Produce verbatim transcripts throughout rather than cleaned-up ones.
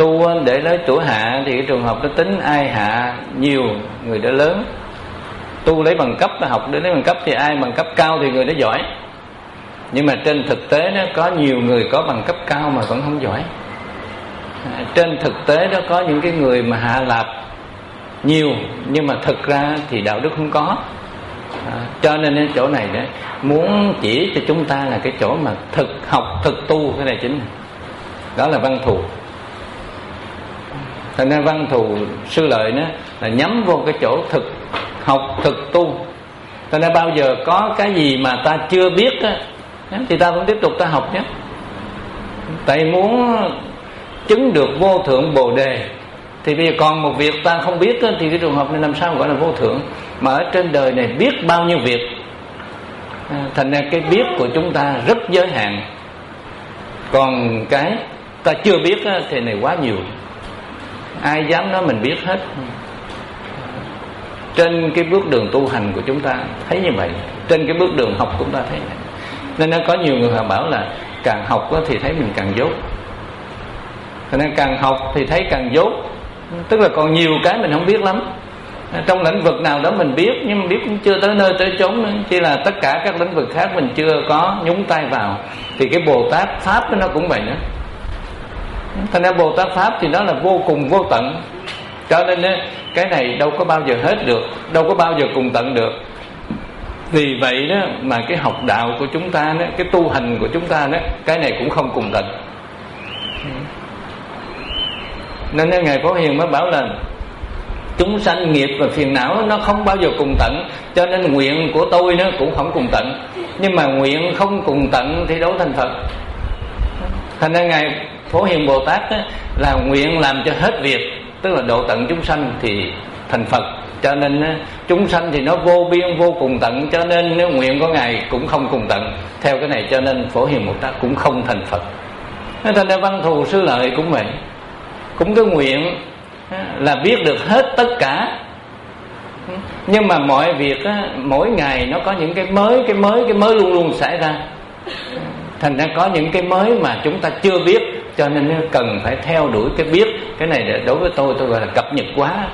tu để lấy tuổi hạ thì cái trường hợp nó tính ai hạ nhiều người đã lớn. Tu lấy bằng cấp, học để lấy bằng cấp thì ai bằng cấp cao thì người đó giỏi. Nhưng mà trên thực tế đó có nhiều người có bằng cấp cao mà vẫn không giỏi. À, trên thực tế đó có những cái người mà hạ lạp nhiều nhưng mà thực ra thì đạo đức không có. À, cho nên cái chỗ này đó muốn chỉ cho chúng ta là cái chỗ mà thực học thực tu, cái này chính này. Đó là Văn Thù. Thành ra Văn Thù Sư Lợi đó là nhắm vô cái chỗ thực học thực tu. Thành ra bao giờ có cái gì mà ta chưa biết á, thì ta vẫn tiếp tục ta học nhé. Tại muốn chứng được vô thượng Bồ Đề thì bây giờ còn một việc ta không biết á, thì cái trường hợp này làm sao gọi là vô thượng. Mà ở trên đời này biết bao nhiêu việc. à, Thành ra cái biết của chúng ta rất giới hạn. Còn cái ta chưa biết á, thì này quá nhiều. Ai dám nói mình biết hết. Trên cái bước đường tu hành của chúng ta thấy như vậy. Trên cái bước đường học của chúng ta thấy vậy. Nên nó có nhiều người họ bảo là càng học thì thấy mình càng dốt. Cho nên càng học thì thấy càng dốt. Tức là còn nhiều cái mình không biết lắm. Trong lĩnh vực nào đó mình biết, nhưng mà biết cũng chưa tới nơi tới chốn nữa. Chỉ là tất cả các lĩnh vực khác mình chưa có nhúng tay vào. Thì cái Bồ Tát Pháp nó cũng vậy nữa. Thành ra Bồ Tát Pháp thì nó là vô cùng vô tận. Cho nên cái này đâu có bao giờ hết được, đâu có bao giờ cùng tận được. Vì vậy đó mà cái học đạo của chúng ta đó, cái tu hành của chúng ta đó, cái này cũng không cùng tận. Nên Ngài Phổ Hiền mới bảo là chúng sanh nghiệp và phiền não nó không bao giờ cùng tận. Cho nên nguyện của tôi nó cũng không cùng tận. Nhưng mà nguyện không cùng tận thì đâu thành Phật. Thành ra Ngài Phổ Hiền Bồ Tát đó, là nguyện làm cho hết việc, tức là độ tận chúng sanh thì thành Phật. Cho nên chúng sanh thì nó vô biên vô cùng tận. Cho nên nguyện của Ngài cũng không cùng tận. Theo cái này cho nên Phổ Hiền Bồ Tát cũng không thành Phật. Thành ra Văn Thù Sư Lợi cũng vậy. Cũng cái nguyện là biết được hết tất cả. Nhưng mà mọi việc á, mỗi ngày nó có những cái mới, cái mới, cái mới luôn luôn xảy ra. Thành ra có những cái mới mà chúng ta chưa biết. Cho nên cần phải theo đuổi cái biết. Cái này đối với tôi tôi gọi là cập nhật quá.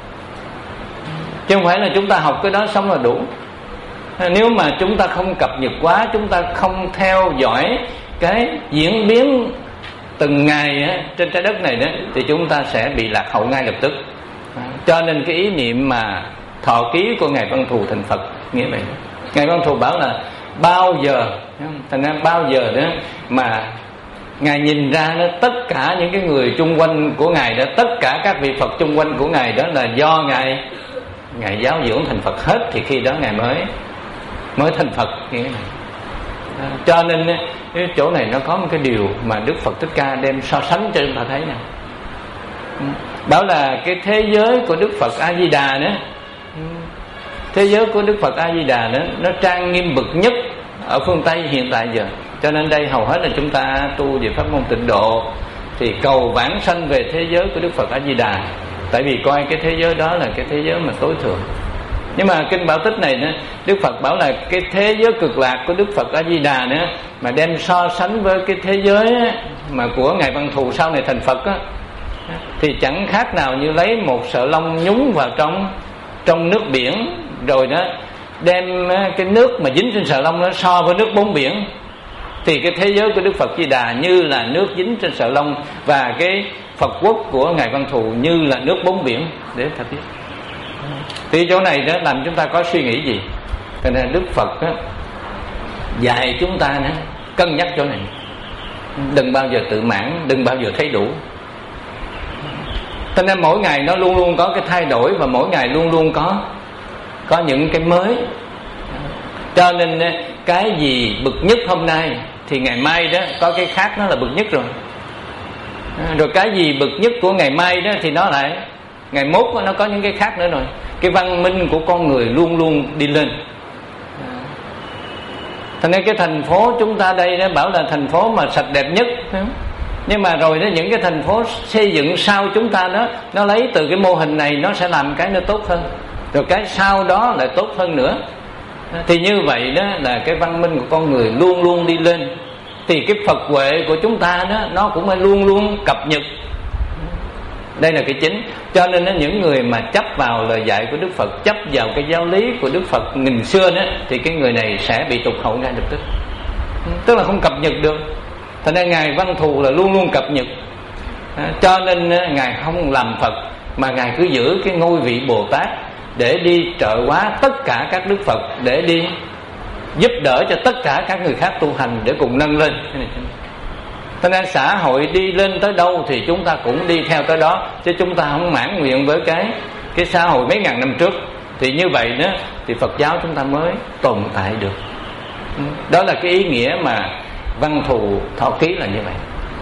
Chứ không phải là chúng ta học cái đó xong là đủ. Nếu mà chúng ta không cập nhật quá, chúng ta không theo dõi cái diễn biến từng ngày á, trên trái đất này đó, thì chúng ta sẽ bị lạc hậu ngay lập tức. Cho nên cái ý niệm mà thọ ký của Ngài Văn Thù thành Phật nghĩa vậy. Ngài Văn Thù bảo là bao giờ, thành ra bao giờ đó mà Ngài nhìn ra đó, tất cả những cái người chung quanh của Ngài đó, tất cả các vị Phật chung quanh của Ngài đó là do Ngài Ngài giáo dưỡng thành Phật hết. Thì khi đó Ngài mới mới thành Phật nghĩa này. Cho nên cái chỗ này nó có một cái điều mà Đức Phật Thích Ca đem so sánh cho chúng ta thấy nè. Bảo là cái thế giới của Đức Phật A Di Đà đó, thế giới của Đức Phật A Di Đà đó, nó trang nghiêm bậc nhất ở phương Tây hiện tại giờ. Cho nên đây hầu hết là chúng ta tu về pháp môn Tịnh Độ thì cầu vãng sanh về thế giới của Đức Phật A Di Đà. Tại vì coi cái thế giới đó là cái thế giới mà tối thượng. Nhưng mà kinh Bảo Tích này đó, Đức Phật bảo là cái thế giới cực lạc của Đức Phật A Di Đà nữa mà đem so sánh với cái thế giới mà của Ngài Văn Thù sau này thành Phật á, thì chẳng khác nào như lấy một sợi lông nhúng vào trong trong nước biển, rồi đó đem cái nước mà dính trên sợi lông nó so với nước bốn biển. Thì cái thế giới của Đức Phật Di Đà như là nước dính trên sợi lông, và cái Phật quốc của Ngài Văn Thù như là nước bốn biển. Để thật biết. Thì chỗ này đó làm chúng ta có suy nghĩ gì? Cho nên Đức Phật đó, dạy chúng ta nữa, cân nhắc chỗ này. Đừng bao giờ tự mãn, đừng bao giờ thấy đủ. Cho nên mỗi ngày nó luôn luôn có cái thay đổi, và mỗi ngày luôn luôn có có những cái mới. Cho nên cái gì bực nhất hôm nay thì ngày mai đó có cái khác nó là bực nhất rồi. Rồi cái gì bực nhất của ngày mai đó thì nó lại ngày mốt nó có những cái khác nữa rồi. Cái văn minh của con người luôn luôn đi lên. Thành nên cái thành phố chúng ta đây đó bảo là thành phố mà sạch đẹp nhất. Nhưng mà rồi đó những cái thành phố xây dựng sau chúng ta đó, nó lấy từ cái mô hình này nó sẽ làm cái nó tốt hơn, rồi cái sau đó lại tốt hơn nữa. Thì như vậy đó là cái văn minh của con người luôn luôn đi lên. Thì cái Phật huệ của chúng ta đó nó cũng phải luôn luôn cập nhật. Đây là cái chính. Cho nên những người mà chấp vào lời dạy của Đức Phật, chấp vào cái giáo lý của Đức Phật nghìn xưa đó, thì cái người này sẽ bị tụt hậu ngay lập tức, tức là không cập nhật được. Thành ra Ngài Văn Thù là luôn luôn cập nhật. Cho nên Ngài không làm Phật, mà Ngài cứ giữ cái ngôi vị Bồ Tát để đi trợ hóa tất cả các Đức Phật, để đi giúp đỡ cho tất cả các người khác tu hành để cùng nâng lên. Cho nên xã hội đi lên tới đâu thì chúng ta cũng đi theo tới đó, chứ chúng ta không mãn nguyện với cái cái xã hội mấy ngàn năm trước. Thì như vậy đó thì Phật giáo chúng ta mới tồn tại được. Đó là cái ý nghĩa mà Văn Thù Thọ Ký là như vậy.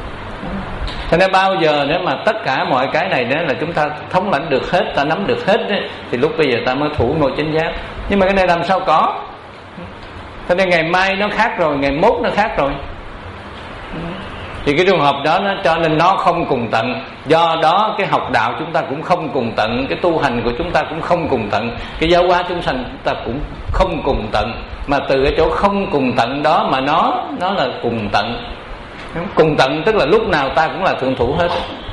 Cho nên bao giờ nếu mà tất cả mọi cái này đó là chúng ta thống lãnh được hết, ta nắm được hết đó, thì lúc bây giờ ta mới thủ ngôi chánh giác. Nhưng mà cái này làm sao có? Cho nên ngày mai nó khác rồi, ngày mốt nó khác rồi. Thì cái trường hợp đó nó cho nên nó không cùng tận. Do đó cái học đạo chúng ta cũng không cùng tận, cái tu hành của chúng ta cũng không cùng tận, cái giáo hóa chúng sanh chúng ta cũng không cùng tận. Mà từ cái chỗ không cùng tận đó mà nó nó là cùng tận. Cùng tận tức là lúc nào ta cũng là thượng thủ hết.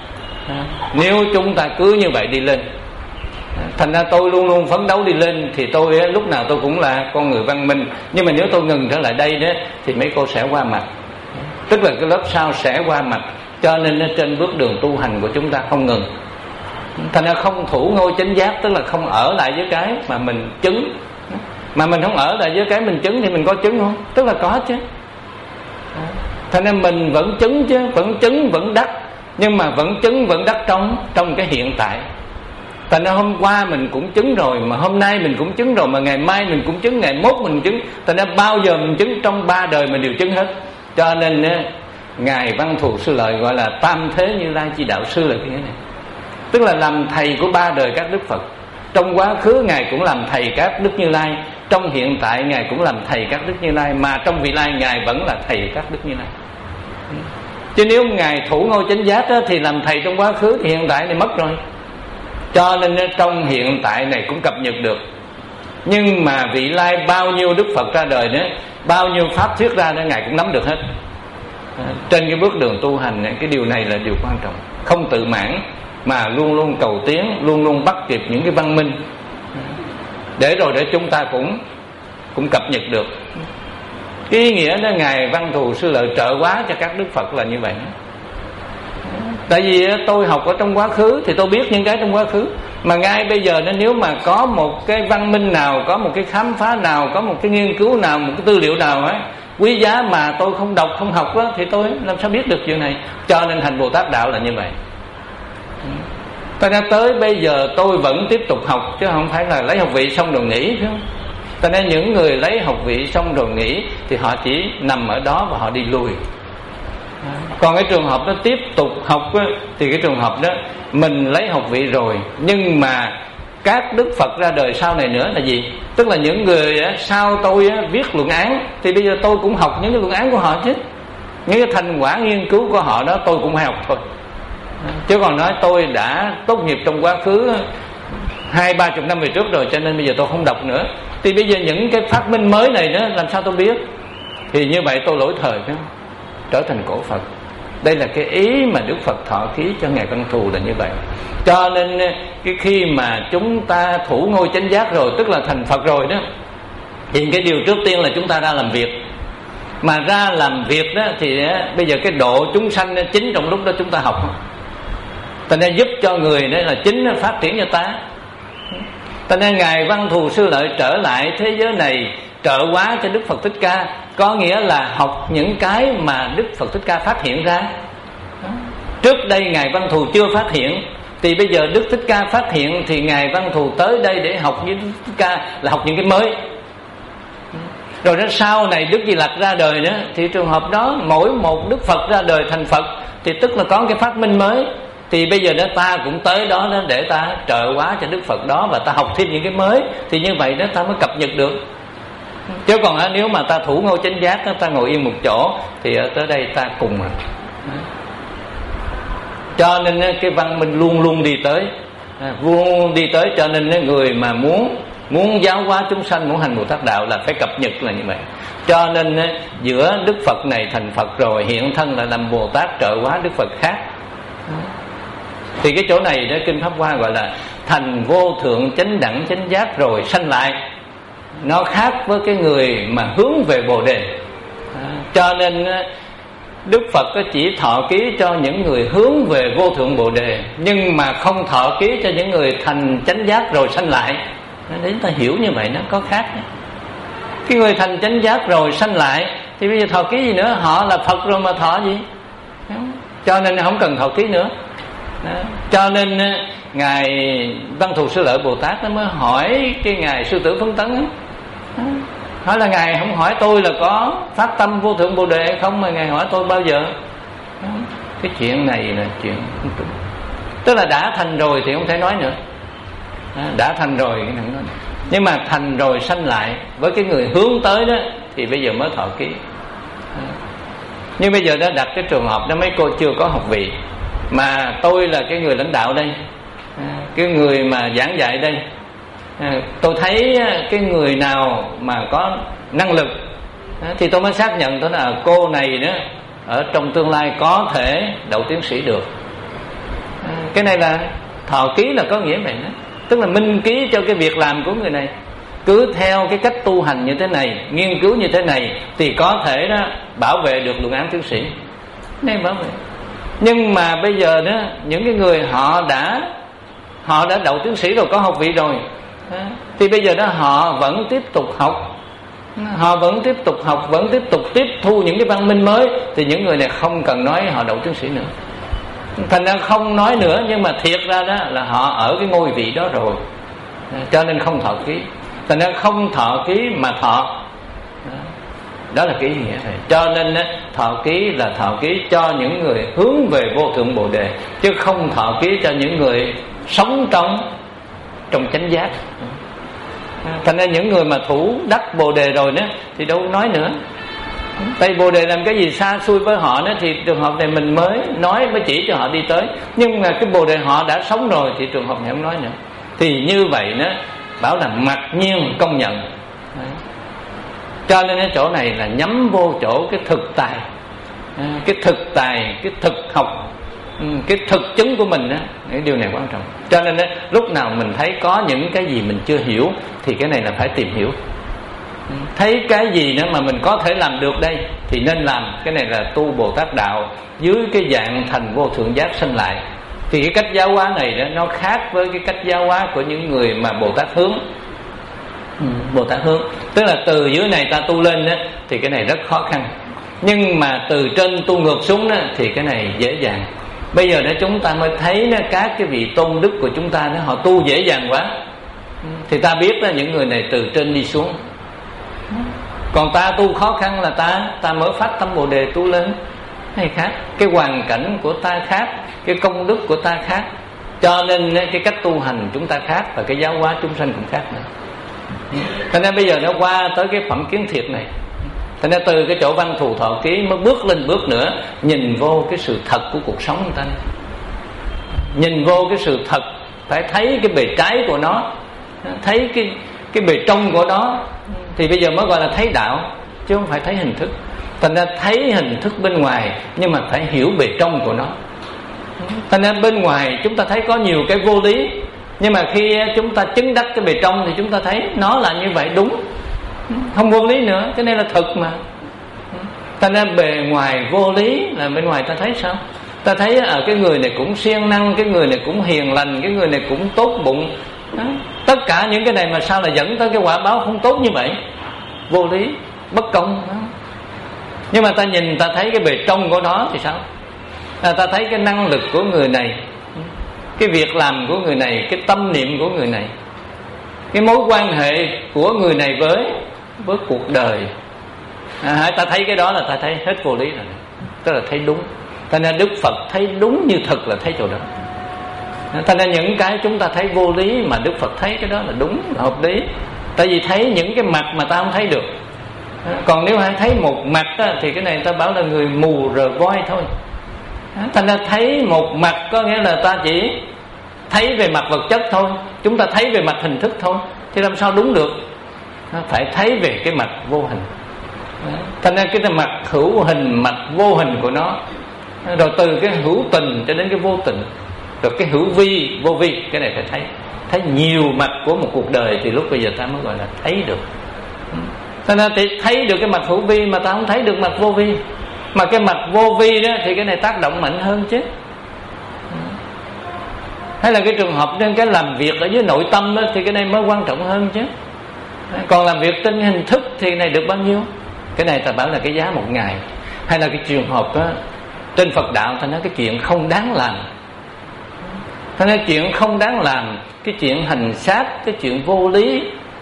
Nếu chúng ta cứ như vậy đi lên, thành ra tôi luôn luôn phấn đấu đi lên, thì tôi lúc nào tôi cũng là con người văn minh. Nhưng mà nếu tôi ngừng trở lại đây đó thì mấy cô sẽ qua mặt, tức là cái lớp sau sẽ qua mặt. Cho nên trên bước đường tu hành của chúng ta không ngừng. Thành ra không thủ ngôi chánh giác, tức là không ở lại với cái mà mình chứng. Mà mình không ở lại với cái mình chứng thì mình có chứng không? Tức là có chứ. Thành ra mình vẫn chứng chứ, vẫn chứng vẫn đắc, nhưng mà vẫn chứng vẫn đắc trong trong cái hiện tại. Thành ra hôm qua mình cũng chứng rồi, mà hôm nay mình cũng chứng rồi, mà ngày mai mình cũng chứng, ngày mốt mình chứng. Thành ra bao giờ mình chứng, trong ba đời mình đều chứng hết. Cho nên Ngài Văn Thù Sư Lợi gọi là Tam Thế Như Lai Chi Đạo Sư là cái này, tức là làm thầy của ba đời các Đức Phật. Trong quá khứ Ngài cũng làm thầy các Đức Như Lai, trong hiện tại Ngài cũng làm thầy các Đức Như Lai, mà trong vị lai Ngài vẫn là thầy các Đức Như Lai. Chứ nếu Ngài thủ ngôi chánh giác đó, thì làm thầy trong quá khứ thì hiện tại này mất rồi. Cho nên trong hiện tại này cũng cập nhật được. Nhưng mà vị lai bao nhiêu Đức Phật ra đời nữa, bao nhiêu pháp thuyết ra đó, Ngài cũng nắm được hết. Trên cái bước đường tu hành, cái điều này là điều quan trọng. Không tự mãn, mà luôn luôn cầu tiến, luôn luôn bắt kịp những cái văn minh, để rồi để chúng ta cũng cũng cập nhật được. Cái ý nghĩa đó Ngài Văn Thù Sư Lợi trợ hóa cho các Đức Phật là như vậy. Tại vì tôi học ở trong quá khứ thì tôi biết những cái trong quá khứ, mà ngay bây giờ nếu mà có một cái văn minh nào, có một cái khám phá nào, có một cái nghiên cứu nào, một cái tư liệu nào ấy quý giá mà tôi không đọc không học đó, thì tôi làm sao biết được chuyện này. Cho nên hành Bồ Tát đạo là như vậy. Tại ra tới bây giờ tôi vẫn tiếp tục học, chứ không phải là lấy học vị xong rồi nghỉ, phải không? Tại nên những người lấy học vị xong rồi nghỉ thì họ chỉ nằm ở đó và họ đi lui. Còn cái trường hợp đó tiếp tục học á, thì cái trường hợp đó mình lấy học vị rồi, nhưng mà các Đức Phật ra đời sau này nữa là gì? Tức là những người á, sau tôi á, viết luận án, thì bây giờ tôi cũng học những cái luận án của họ chứ. Những cái thành quả nghiên cứu của họ đó tôi cũng phải học thôi. Chứ còn nói tôi đã tốt nghiệp trong quá khứ hai ba chục năm về trước rồi, cho nên bây giờ tôi không đọc nữa. Thì bây giờ những cái phát minh mới này đó làm sao tôi biết? Thì như vậy tôi lỗi thời, phải không? Trở thành cổ Phật. Đây là cái ý mà Đức Phật thọ ký cho Ngài Văn Thù là như vậy. Cho nên cái khi mà chúng ta thủ ngôi chánh giác rồi, tức là thành Phật rồi đó, thì cái điều trước tiên là chúng ta ra làm việc. Mà ra làm việc đó thì bây giờ cái độ chúng sanh chính trong lúc đó chúng ta học, ta nên giúp cho người đó là chính phát triển cho ta. Ta nên Ngài Văn Thù Sư Lợi trở lại thế giới này trợ hóa cho Đức Phật Thích Ca, có nghĩa là học những cái mà Đức Phật Thích Ca phát hiện ra. Trước đây Ngài Văn Thù chưa phát hiện, thì bây giờ Đức Thích Ca phát hiện, thì Ngài Văn Thù tới đây để học với Đức Thích Ca là học những cái mới. Rồi đến sau này Đức Di Lặc ra đời nữa, thì trường hợp đó mỗi một Đức Phật ra đời thành Phật thì tức là có cái phát minh mới. Thì bây giờ đó ta cũng tới đó, đó để ta trợ hóa cho Đức Phật đó, và ta học thêm những cái mới. Thì như vậy đó ta mới cập nhật được. Chứ còn nếu mà ta thủ ngôi chánh giác, ta ngồi yên một chỗ, thì tới đây ta cùng rồi. Cho nên cái văn minh luôn luôn đi tới, luôn đi tới. Cho nên người mà muốn muốn giáo hóa chúng sanh, muốn hành Bồ Tát đạo là phải cập nhật là như vậy. Cho nên giữa Đức Phật này thành Phật rồi, hiện thân là làm Bồ Tát trợ hóa Đức Phật khác, thì Thì cái chỗ này đó Kinh Pháp Hoa gọi là thành vô thượng chánh đẳng chánh giác rồi sanh lại. Nó khác với cái người mà hướng về Bồ Đề. À, cho nên Đức Phật có chỉ thọ ký cho những người hướng về vô thượng Bồ Đề, nhưng mà không thọ ký cho những người thành chánh giác rồi sanh lại. Để chúng ta hiểu như vậy nó có khác. Cái người thành chánh giác rồi sanh lại thì bây giờ thọ ký gì nữa? Họ là Phật rồi mà thọ gì? Cho nên không cần thọ ký nữa. Đó. Cho nên Ngài Văn Thù Sư Lợi Bồ Tát nó mới hỏi cái Ngài Sư Tử Phấn Tấn ấy. Hỏi là Ngài không hỏi tôi là có phát tâm vô thượng Bồ Đề hay không, mà Ngài hỏi tôi bao giờ? Đó. Cái chuyện này là chuyện không đúng. Tức là đã thành rồi thì không thể nói nữa. Đó. Đã thành rồi cái này nói. Nhưng mà thành rồi sanh lại với cái người hướng tới đó thì bây giờ mới thọ ký. Đó. Nhưng bây giờ đã đặt cái trường hợp đó, mấy cô chưa có học vị, mà tôi là cái người lãnh đạo đây, cái người mà giảng dạy đây, tôi thấy cái người nào mà có năng lực thì tôi mới xác nhận đó là cô này đó ở trong tương lai có thể đậu tiến sĩ được. Cái này là thọ ký là có nghĩa vậy đó, tức là minh ký cho cái việc làm của người này. Cứ theo cái cách tu hành như thế này, nghiên cứu như thế này thì có thể đó bảo vệ được luận án tiến sĩ. Nên bảo vệ. Nhưng mà bây giờ đó những cái người họ đã họ đã đậu tiến sĩ rồi, có học vị rồi, thì bây giờ đó họ vẫn tiếp tục học, họ vẫn tiếp tục học, vẫn tiếp tục tiếp thu những cái văn minh mới, thì những người này không cần nói họ đậu tiến sĩ nữa. Thành ra không nói nữa, nhưng mà thiệt ra đó là họ ở cái ngôi vị đó rồi, cho nên không thọ ký. Thành ra không thọ ký mà thọ, đó là cái ý nghĩa này. Cho nên thọ ký là thọ ký cho những người hướng về vô thượng Bồ Đề, chứ không thọ ký cho những người sống trong trong chánh giác. Thành ra những người mà thủ đắc Bồ Đề rồi đó thì đâu nói nữa. Tại Bồ Đề làm cái gì xa xui với họ đó, thì trường hợp này mình mới nói, mới chỉ cho họ đi tới. Nhưng mà cái Bồ Đề họ đã sống rồi thì trường hợp này không nói nữa. Thì như vậy đó bảo là mặc nhiên công nhận. Đấy. Cho nên cái chỗ này là nhắm vô chỗ cái thực tài, cái thực tài, cái thực học, cái thực chứng của mình đó. Cái điều này quan trọng. Cho nên đó, lúc nào mình thấy có những cái gì mình chưa hiểu thì cái này là phải tìm hiểu. Thấy cái gì nữa mà mình có thể làm được đây thì nên làm. Cái này là tu Bồ Tát đạo dưới cái dạng thành vô thượng giác sanh lại. Thì cái cách giáo hóa này đó nó khác với cái cách giáo hóa của những người mà Bồ Tát hướng. Ừ, Bồ Tát hướng tức là từ dưới này ta tu lên đó, thì cái này rất khó khăn. Nhưng mà từ trên tu ngược xuống đó, thì cái này dễ dàng. Bây giờ đó chúng ta mới thấy đó, các cái vị tôn đức của chúng ta đó, họ tu dễ dàng quá. Thì ta biết là những người này từ trên đi xuống. Còn ta tu khó khăn là ta ta mới phát tâm Bồ Đề tu lên. Hay khác, cái hoàn cảnh của ta khác, cái công đức của ta khác, cho nên cái cách tu hành chúng ta khác, và cái giáo hóa chúng sanh cũng khác nữa. Thành ra bây giờ nó qua tới cái phẩm kiến thiệt này. Thành ra từ cái chỗ Văn Thù thọ ký mới bước lên bước nữa, nhìn vô cái sự thật của cuộc sống người ta, nhìn vô cái sự thật, phải thấy cái bề trái của nó, thấy cái cái bề trong của nó, thì bây giờ mới gọi là thấy đạo, chứ không phải thấy hình thức. Thành ra thấy hình thức bên ngoài, nhưng mà phải hiểu bề trong của nó. Thành ra bên ngoài chúng ta thấy có nhiều cái vô lý, nhưng mà khi chúng ta chứng đắc cái bề trong thì chúng ta thấy nó là như vậy, đúng, không vô lý nữa. Cái này là thực mà. Thành ra bề ngoài vô lý là bên ngoài ta thấy sao? Ta thấy ở cái người này cũng siêng năng, cái người này cũng hiền lành, cái người này cũng tốt bụng. Đó. Tất cả những cái này mà sao là dẫn tới cái quả báo không tốt như vậy? Vô lý, bất công. Đó. Nhưng mà ta nhìn ta thấy cái bề trong của nó thì sao? À, ta thấy cái năng lực của người này, cái việc làm của người này, cái tâm niệm của người này, cái mối quan hệ của người này với với cuộc đời. À, ta thấy cái đó là ta thấy hết vô lý rồi, tức là thấy đúng. Thành ra Đức Phật thấy đúng như thực là thấy chỗ đó. Thành ra những cái chúng ta thấy vô lý mà Đức Phật thấy cái đó là đúng, là hợp lý. Tại vì thấy những cái mặt mà ta không thấy được. Còn nếu hay thấy một mặt á, thì cái này ta bảo là người mù rờ voi thôi. Thành ra thấy một mặt có nghĩa là ta chỉ thấy về mặt vật chất thôi, chúng ta thấy về mặt hình thức thôi, thì làm sao đúng được? Phải thấy về cái mặt vô hình. Thành ra cái mặt hữu hình, mặt vô hình của nó, rồi từ cái hữu tình cho đến cái vô tình. Rồi cái hữu vi, vô vi, cái này phải thấy. Thấy nhiều mặt của một cuộc đời thì lúc bây giờ ta mới gọi là thấy được. Cho nên thì thấy được cái mặt hữu vi mà ta không thấy được mặt vô vi. Mà cái mặt vô vi đó thì cái này tác động mạnh hơn chứ. Hay là cái trường hợp trên cái làm việc ở dưới nội tâm đó, thì cái này mới quan trọng hơn chứ. Còn làm việc trên hình thức thì này được bao nhiêu? Cái này ta bảo là cái giá một ngày. Hay là cái trường hợp đó, trên Phật đạo ta nói cái chuyện không đáng làm. Ta nói chuyện không đáng làm, cái chuyện hành sát, cái chuyện vô lý.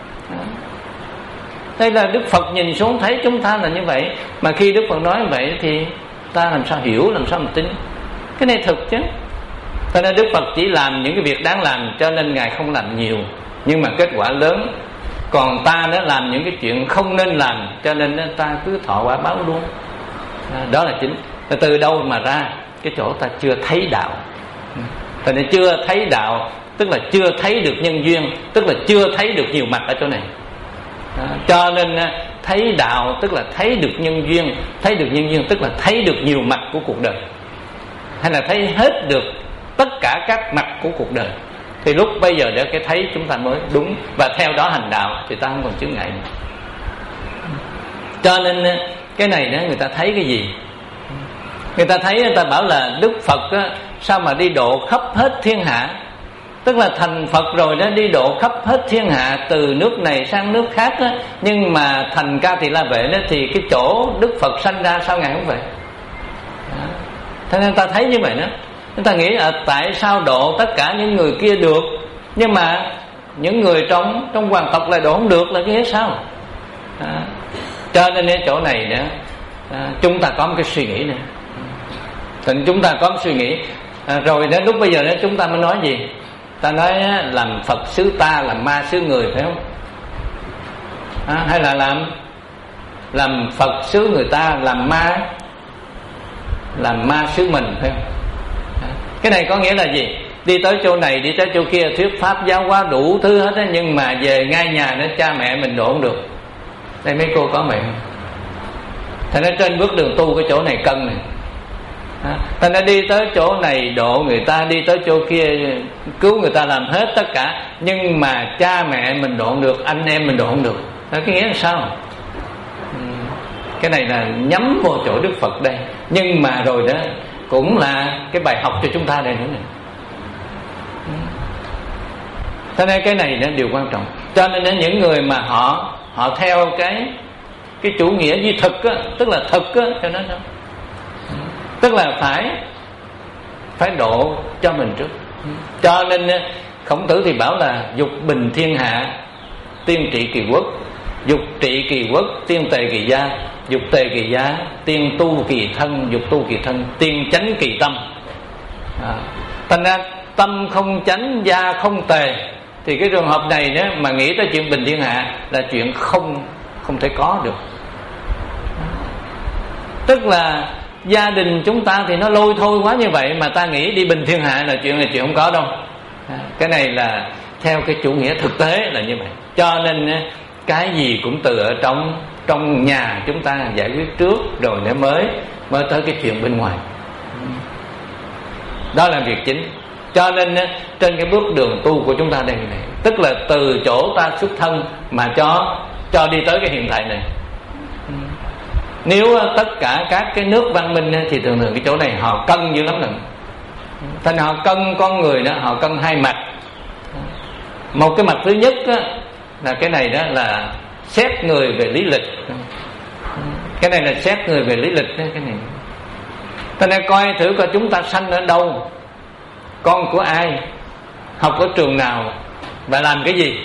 Đây là Đức Phật nhìn xuống thấy chúng ta là như vậy. Mà khi Đức Phật nói như vậy thì ta làm sao hiểu, làm sao mà tin. Cái này thực chứ. Cho nên Đức Phật chỉ làm những cái việc đáng làm, cho nên Ngài không làm nhiều, nhưng mà kết quả lớn. Còn ta nó làm những cái chuyện không nên làm, cho nên ta cứ thọ quả báo luôn. Đó là chính. Từ đâu mà ra? Cái chỗ ta chưa thấy đạo. Cho nên chưa thấy đạo, tức là chưa thấy được nhân duyên, tức là chưa thấy được nhiều mặt ở chỗ này. Cho nên thấy đạo tức là thấy được nhân duyên. Thấy được nhân duyên tức là thấy được nhiều mặt của cuộc đời, hay là thấy hết được tất cả các mặt của cuộc đời. Thì lúc bây giờ để cái thấy chúng ta mới đúng, và theo đó hành đạo thì ta không còn chướng ngại nữa. Cho nên cái này đó, người ta thấy cái gì? Người ta thấy, người ta bảo là Đức Phật á, sao mà đi độ khắp hết thiên hạ. Tức là thành Phật rồi đó, đi độ khắp hết thiên hạ, từ nước này sang nước khác á. Nhưng mà thành Ca Tỳ La Vệ đó, thì cái chỗ Đức Phật sanh ra sao Ngài không vậy? Đó. Thế nên ta thấy như vậy đó. Chúng ta nghĩ là tại sao độ tất cả những người kia được, nhưng mà những người trong trong hoàng tộc lại độ không được, là cái sao? Đó. Cho nên cái chỗ này nữa, à, chúng ta có một cái suy nghĩ này. Thì chúng ta có một suy nghĩ, à, rồi đến lúc bây giờ đó chúng ta mới nói gì? Ta nói á, làm Phật xứ ta, làm ma xứ người, phải không? À, hay là làm làm Phật xứ người ta, làm ma làm ma xứ mình, phải không? À, cái này có nghĩa là gì? Đi tới chỗ này, đi tới chỗ kia, thuyết pháp giáo hóa đủ thứ hết á, nhưng mà về ngay nhà nó cha mẹ mình độ không được. Đây mấy cô có vậy không? Thành ra trên bước đường tu cái chỗ này cân này. À, thành ra đi tới chỗ này độ người ta, đi tới chỗ kia cứu người ta, làm hết tất cả, nhưng mà cha mẹ mình độ không được, anh em mình độ không được. Đó, cái nghĩa là sao? Ừ, cái này là nhắm vô chỗ Đức Phật đây, nhưng mà rồi đó cũng là cái bài học cho chúng ta đây nữa này. Thế nên cái này là điều quan trọng. Cho nên những người mà họ họ theo cái cái chủ nghĩa duy thực á, tức là thực á, cho nó sao? Tức là phải phải độ cho mình trước. Cho nên Khổng Tử thì bảo là dục bình thiên hạ, tiên trị kỳ quốc. Dục trị kỳ quốc, tiên tề kỳ gia. Dục tề kỳ gia, tiên tu kỳ thân. Dục tu kỳ thân, tiên chánh kỳ tâm. À, thành ra tâm không chánh, gia không tề, thì cái trường hợp này đó, mà nghĩ tới chuyện bình thiên hạ là chuyện không không thể có được. Tức là gia đình chúng ta thì nó lôi thôi quá như vậy, mà ta nghĩ đi bình thiên hạ là chuyện là chuyện không có đâu. Cái này là theo cái chủ nghĩa thực tế là như vậy. Cho nên cái gì cũng từ ở trong trong nhà chúng ta giải quyết trước, rồi để mới mới tới cái chuyện bên ngoài. Đó là việc chính. Cho nên trên cái bước đường tu của chúng ta đây này, tức là từ chỗ ta xuất thân mà cho cho đi tới cái hiện tại này. Nếu tất cả các cái nước văn minh thì thường thường cái chỗ này họ cân dữ lắm rồi. Thành họ cân con người đó, họ cân hai mặt. Một cái mặt thứ nhất đó, là cái này đó là xét người về lý lịch. Cái này là xét người về lý lịch đó, cái này. Ta nên coi thử coi chúng ta sanh ở đâu, con của ai, học ở trường nào và làm cái gì.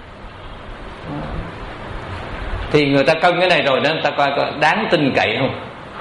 Thì người ta cân cái này rồi đó, người ta coi coi đáng tin cậy không.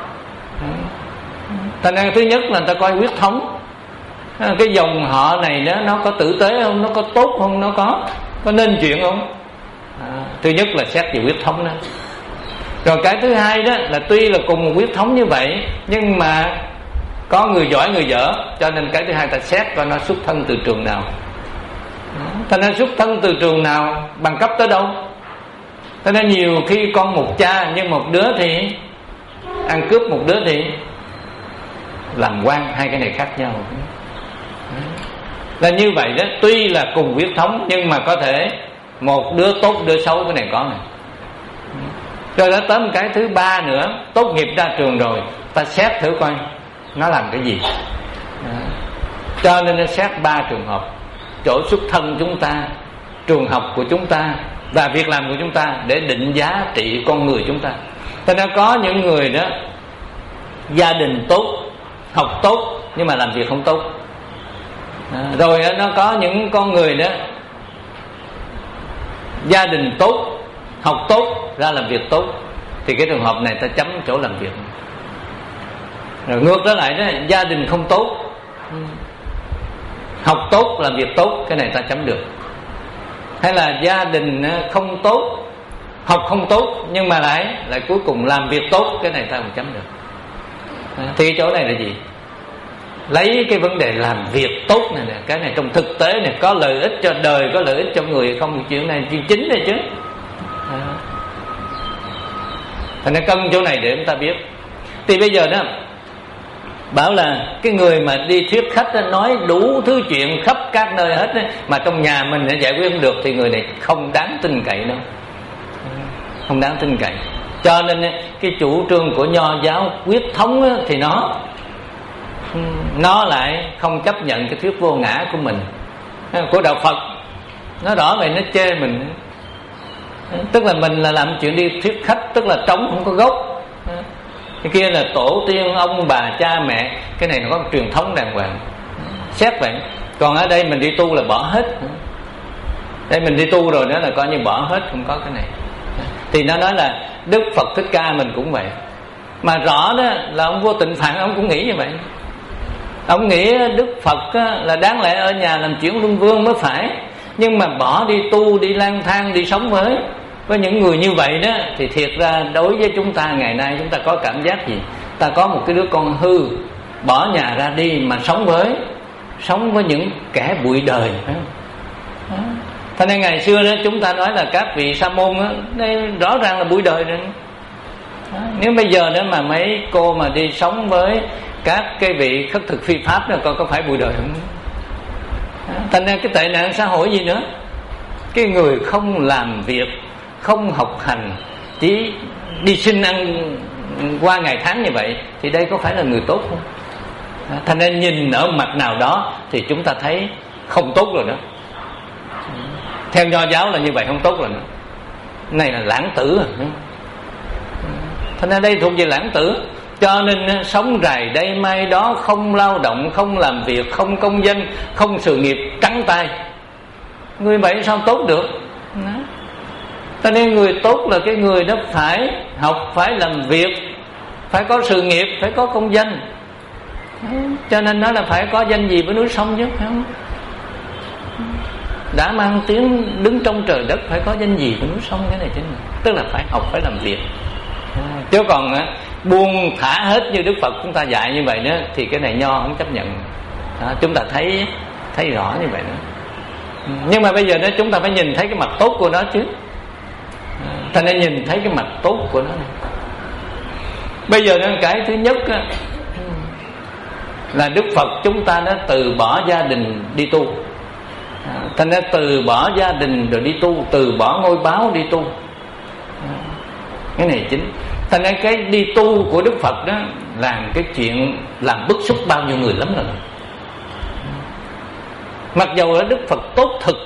Thành ra thứ nhất là người ta coi huyết thống, cái dòng họ này đó, nó có tử tế không, nó có tốt không, nó có có nên chuyện không. À, thứ nhất là xét về huyết thống đó. Rồi cái thứ hai đó là tuy là cùng một huyết thống như vậy, nhưng mà có người giỏi người dở, cho nên cái thứ hai ta xét coi nó xuất thân từ trường nào. Thành ra xuất thân từ trường nào, bằng cấp tới đâu. Thế nên nhiều khi con một cha, nhưng một đứa thì ăn cướp, một đứa thì làm quan, hai cái này khác nhau. Là như vậy đó. Tuy là cùng huyết thống nhưng mà có thể một đứa tốt đứa xấu, cái này có này. Rồi đó tới một cái thứ ba nữa, tốt nghiệp ra trường rồi ta xét thử coi nó làm cái gì. Cho nên nó xét ba trường hợp: chỗ xuất thân chúng ta, trường học của chúng ta và việc làm của chúng ta, để định giá trị con người chúng ta. Cho nên có những người đó gia đình tốt, học tốt nhưng mà làm việc không tốt. À, rồi nó có những con người đó gia đình tốt, học tốt, ra làm việc tốt, thì cái trường hợp này ta chấm chỗ làm việc. Rồi ngược trở lại đó, gia đình không tốt, học tốt, làm việc tốt, cái này ta chấm được. Hay là gia đình không tốt, học không tốt nhưng mà lại lại cuối cùng làm việc tốt, cái này ta không chấm được. À, thì cái chỗ này là gì? Lấy cái vấn đề làm việc tốt này nè, cái này trong thực tế này có lợi ích cho đời, có lợi ích cho người không? Chuyện này chuyện chính này chứ. À. Thành ra cân chỗ này để chúng ta biết. Thì bây giờ đó bảo là cái người mà đi thuyết khách đó, nói đủ thứ chuyện khắp các nơi hết đó, mà trong nhà mình giải quyết không được, thì người này không đáng tin cậy đâu, không đáng tin cậy. Cho nên cái chủ trương của Nho giáo quyết thống đó, thì nó nó lại không chấp nhận cái thuyết vô ngã của mình, của đạo Phật. Nó rõ vậy, nó chê mình, tức là mình là làm chuyện đi thuyết khách, tức là trống không có gốc. Cái kia là tổ tiên ông bà cha mẹ, cái này nó có một truyền thống đàng hoàng, xét vậy. Còn ở đây mình đi tu là bỏ hết. Đây mình đi tu rồi đó là coi như bỏ hết, không có cái này. Thì nó nói là Đức Phật Thích Ca mình cũng vậy. Mà rõ đó là ông Vô Tịnh Phạn, ông cũng nghĩ như vậy. Ông nghĩ Đức Phật là đáng lẽ ở nhà làm chuyện luân vương mới phải, nhưng mà bỏ đi tu, đi lang thang, đi sống với với những người như vậy đó, thì thiệt ra đối với chúng ta ngày nay, chúng ta có cảm giác gì? Ta có một cái đứa con hư, bỏ nhà ra đi mà sống với sống với những kẻ bụi đời. Thế nên ngày xưa đó chúng ta nói là các vị sa môn đó, đây rõ ràng là bụi đời rồi. Nếu bây giờ đó mà mấy cô mà đi sống với các cái vị khất thực phi pháp đó, coi có phải bụi đời không? Thành ra cái tệ nạn xã hội gì nữa? Cái người không làm việc, không học hành, chỉ đi xin ăn qua ngày tháng như vậy, thì đây có phải là người tốt không? Thành ra nhìn ở mặt nào đó thì chúng ta thấy không tốt rồi đó. Theo Nho giáo là như vậy, không tốt rồi nữa. Này là lãng tử rồi. Thành ra đây thuộc về lãng tử. Cho nên sống rày đây mai đó, không lao động, không làm việc, không công danh, không sự nghiệp, trắng tay. Người vậy sao tốt được? Cho nên người tốt là cái người đó phải học, phải làm việc, phải có sự nghiệp, phải có công danh. Cho nên nó là phải có danh gì với núi sông chứ, phải không? Đã mang tiếng đứng trong trời đất, phải có danh gì với núi sông, cái này chính là tức là phải học, phải làm việc. Chứ còn buông thả hết như Đức Phật chúng ta dạy như vậy nữa, thì cái này Nho không chấp nhận. Đó, chúng ta thấy thấy rõ như vậy đó. Nhưng mà bây giờ đó chúng ta phải nhìn thấy cái mặt tốt của nó chứ. Ta nên nhìn thấy cái mặt tốt của nó này. Bây giờ đó, cái thứ nhất á, là Đức Phật chúng ta đã từ bỏ gia đình đi tu. Thành ra từ bỏ gia đình rồi đi tu, từ bỏ ngôi báo đi tu, cái này chính. Thành ra cái đi tu của Đức Phật đó làm cái chuyện làm bức xúc bao nhiêu người lắm rồi. Mặc dầu là Đức Phật tốt thực,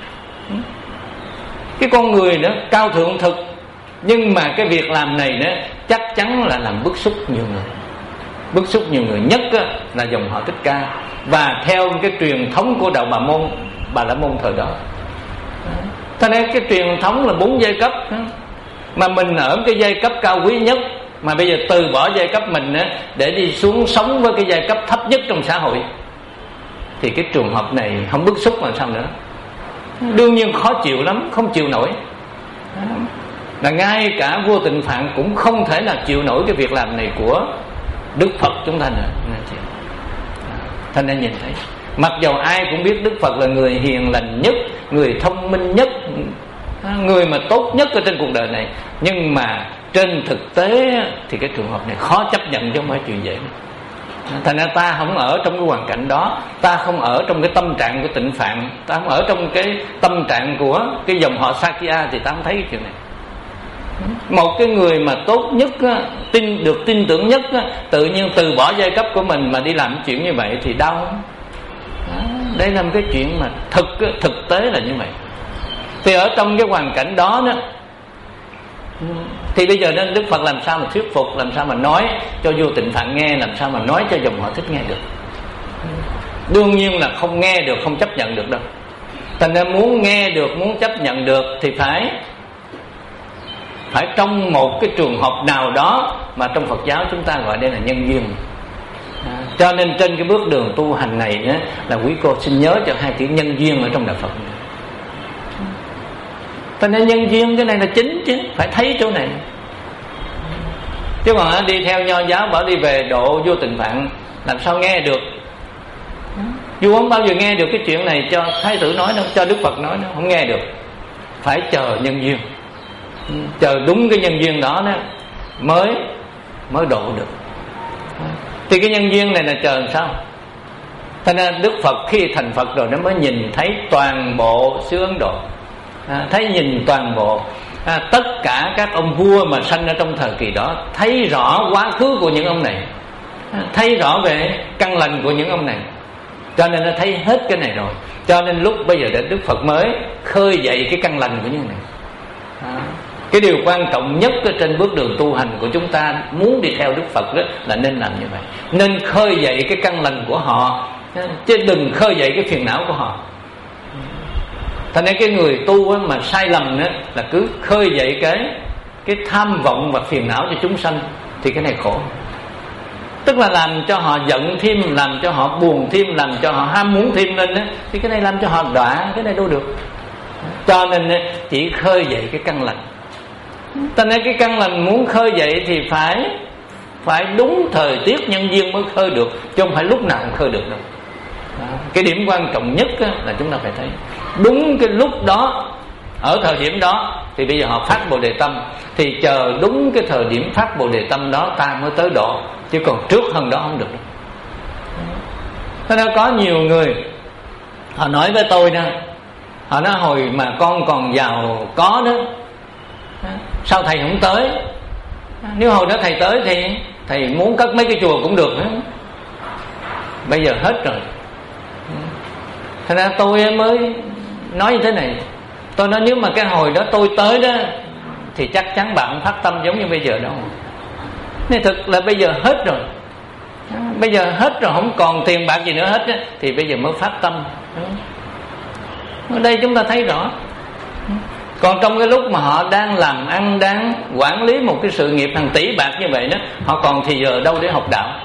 cái con người đó cao thượng thực, nhưng mà cái việc làm này đó chắc chắn là làm bức xúc nhiều người. Bức xúc nhiều người nhất là dòng họ Thích Ca, và theo cái truyền thống của đạo Bà Môn, Bà La Môn thời đó. Thế nên cái truyền thống là bốn giai cấp, mà mình ở cái giai cấp cao quý nhất, mà bây giờ từ bỏ giai cấp mình để đi xuống sống với cái giai cấp thấp nhất trong xã hội, thì cái trường hợp này không bức xúc làm sao nữa. Đương nhiên khó chịu lắm, không chịu nổi. Là ngay cả Vua Tịnh Phạn cũng không thể nào chịu nổi cái việc làm này của Đức Phật chúng ta nữa. Thành ra nhìn thấy, mặc dầu ai cũng biết Đức Phật là người hiền lành nhất, người thông minh nhất, người mà tốt nhất ở trên cuộc đời này, nhưng mà trên thực tế thì cái trường hợp này khó chấp nhận chứ không phải chuyện dễ. Thành ra ta không ở trong cái hoàn cảnh đó, ta không ở trong cái tâm trạng của tịnh phạn, ta không ở trong cái tâm trạng của cái dòng họ Sakya, thì ta không thấy cái chuyện này. Một cái người mà tốt nhất á, tin được tin tưởng nhất á, tự nhiên từ bỏ giai cấp của mình mà đi làm chuyện như vậy thì đau. Đây là một cái chuyện mà thực thực tế là như vậy. Thì ở trong cái hoàn cảnh đó đó, thì bây giờ nên Đức Phật làm sao mà thuyết phục, làm sao mà nói cho vô tịnh phạn nghe, làm sao mà nói cho dòng họ thích nghe được. Đương nhiên là không nghe được, không chấp nhận được đâu. Thành ra muốn nghe được, muốn chấp nhận được thì phải phải trong một cái trường hợp nào đó mà trong Phật giáo chúng ta gọi đây là nhân duyên. À, cho nên trên cái bước đường tu hành này đó, là quý cô xin nhớ cho hai chữ nhân duyên ở trong đạo Phật. Cho nên nhân duyên cái này là chính chứ, phải thấy chỗ này. Chứ còn đi theo nho giáo bảo đi về độ vô tịnh phạn, làm sao nghe được. Vua không bao giờ nghe được cái chuyện này cho Thái tử nói đâu, cho Đức Phật nói đâu, không nghe được. Phải chờ nhân duyên, chờ đúng cái nhân duyên đó, đó mới mới độ được. Thì cái nhân duyên này là chờ làm sao? Thành ra Đức Phật khi thành Phật rồi nó mới nhìn thấy toàn bộ xứ Ấn Độ, à, thấy nhìn toàn bộ, à, tất cả các ông vua mà sanh ở trong thời kỳ đó, thấy rõ quá khứ của những ông này, à, thấy rõ về căn lành của những ông này, cho nên nó thấy hết cái này rồi. Cho nên lúc bây giờ Đức Phật mới khơi dậy cái căn lành của những này. À, cái điều quan trọng nhất trên bước đường tu hành của chúng ta muốn đi theo Đức Phật đó là nên làm như vậy, nên khơi dậy cái căn lành của họ, chứ đừng khơi dậy cái phiền não của họ. Thành ra cái người tu mà sai lầm đó là cứ khơi dậy cái cái tham vọng và phiền não cho chúng sanh, thì cái này khổ. Tức là làm cho họ giận thêm, làm cho họ buồn thêm, làm cho họ ham muốn thêm lên đó, thì cái này làm cho họ đọa, cái này đâu được. Cho nên chỉ khơi dậy cái căn lành. Cho nên cái căn lành muốn khơi dậy thì phải phải đúng thời tiết nhân duyên mới khơi được, chứ không phải lúc nào cũng khơi được đâu. Đó. Cái điểm quan trọng nhất là chúng ta phải thấy đúng cái lúc đó, ở thời điểm đó thì bây giờ họ phát Bồ Đề Tâm, thì chờ đúng cái thời điểm phát Bồ Đề Tâm đó ta mới tới độ, chứ còn trước hơn đó không được đâu. Thế nên có nhiều người họ nói với tôi nè, họ nói hồi mà con còn giàu có đó, sao thầy không tới? Nếu hồi đó thầy tới thì thầy muốn cất mấy cái chùa cũng được đó. Bây giờ hết rồi. Thành ra tôi mới nói như thế này, tôi nói nếu mà cái hồi đó tôi tới đó thì chắc chắn bạn không phát tâm giống như bây giờ đâu. Nên thực là bây giờ hết rồi, bây giờ hết rồi, không còn tiền bạc gì nữa hết đó, thì bây giờ mới phát tâm. Ở đây chúng ta thấy rõ. Còn trong cái lúc mà họ đang làm ăn, đang quản lý một cái sự nghiệp hàng tỷ bạc như vậy đó, họ còn thì giờ đâu để học đạo.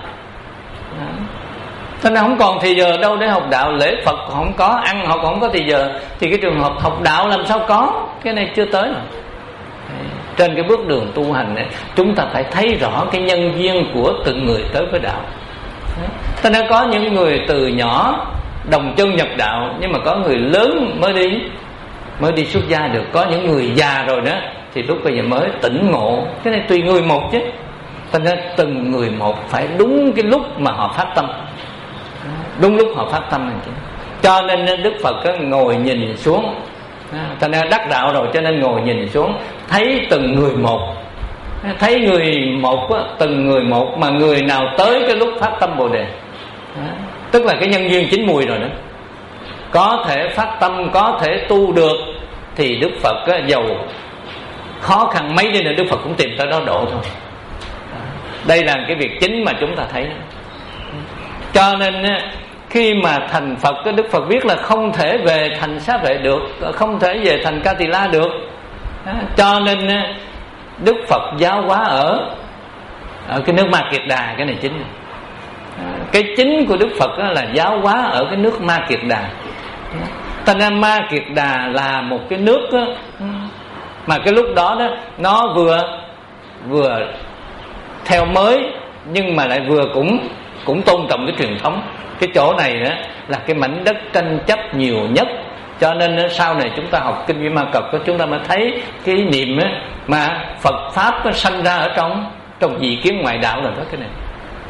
Cho nên không còn thì giờ đâu để học đạo, lễ Phật không có, ăn họ còn không có thì giờ, thì cái trường hợp học đạo làm sao có? Cái này chưa tới rồi. Trên cái bước đường tu hành này, chúng ta phải thấy rõ cái nhân duyên của từng người tới với đạo. Cho nên có những người từ nhỏ đồng chân nhập đạo, nhưng mà có người lớn mới đi mới đi xuất gia được. Có những người già rồi đó thì lúc bây giờ mới tỉnh ngộ. Cái này tùy người một chứ. Cho nên từng người một phải đúng cái lúc mà họ phát tâm, đúng lúc họ phát tâm này chứ. Cho nên Đức Phật ngồi nhìn xuống, cho nên đắc đạo rồi, cho nên ngồi nhìn xuống thấy từng người một, thấy người một, từng người một, mà người nào tới cái lúc phát tâm Bồ Đề, tức là cái nhân duyên chín mùi rồi đó, có thể phát tâm, có thể tu được, thì Đức Phật á, dầu khó khăn mấy đi nữa Đức Phật cũng tìm tới đó độ thôi. Đây là cái việc chính mà chúng ta thấy. Cho nên khi mà thành Phật, Đức Phật biết là không thể về thành Xá Vệ được, không thể về thành Ca Tỳ La được. Cho nên Đức Phật giáo hóa ở ở cái nước Ma Kiệt Đà. Cái này chính. Cái chính của Đức Phật là giáo hóa ở cái nước Ma Kiệt Đà. Thành ra Ma Kiệt Đà là một cái nước đó, mà cái lúc đó đó nó vừa vừa theo mới, nhưng mà lại vừa cũng cũng tôn trọng cái truyền thống. Cái chỗ này đó là cái mảnh đất tranh chấp nhiều nhất, cho nên sau này chúng ta học kinh Vi Ma Cật, chúng ta mới thấy cái niệm mà Phật pháp nó sanh ra ở trong trong dị kiến ngoại đạo là đó. Cái này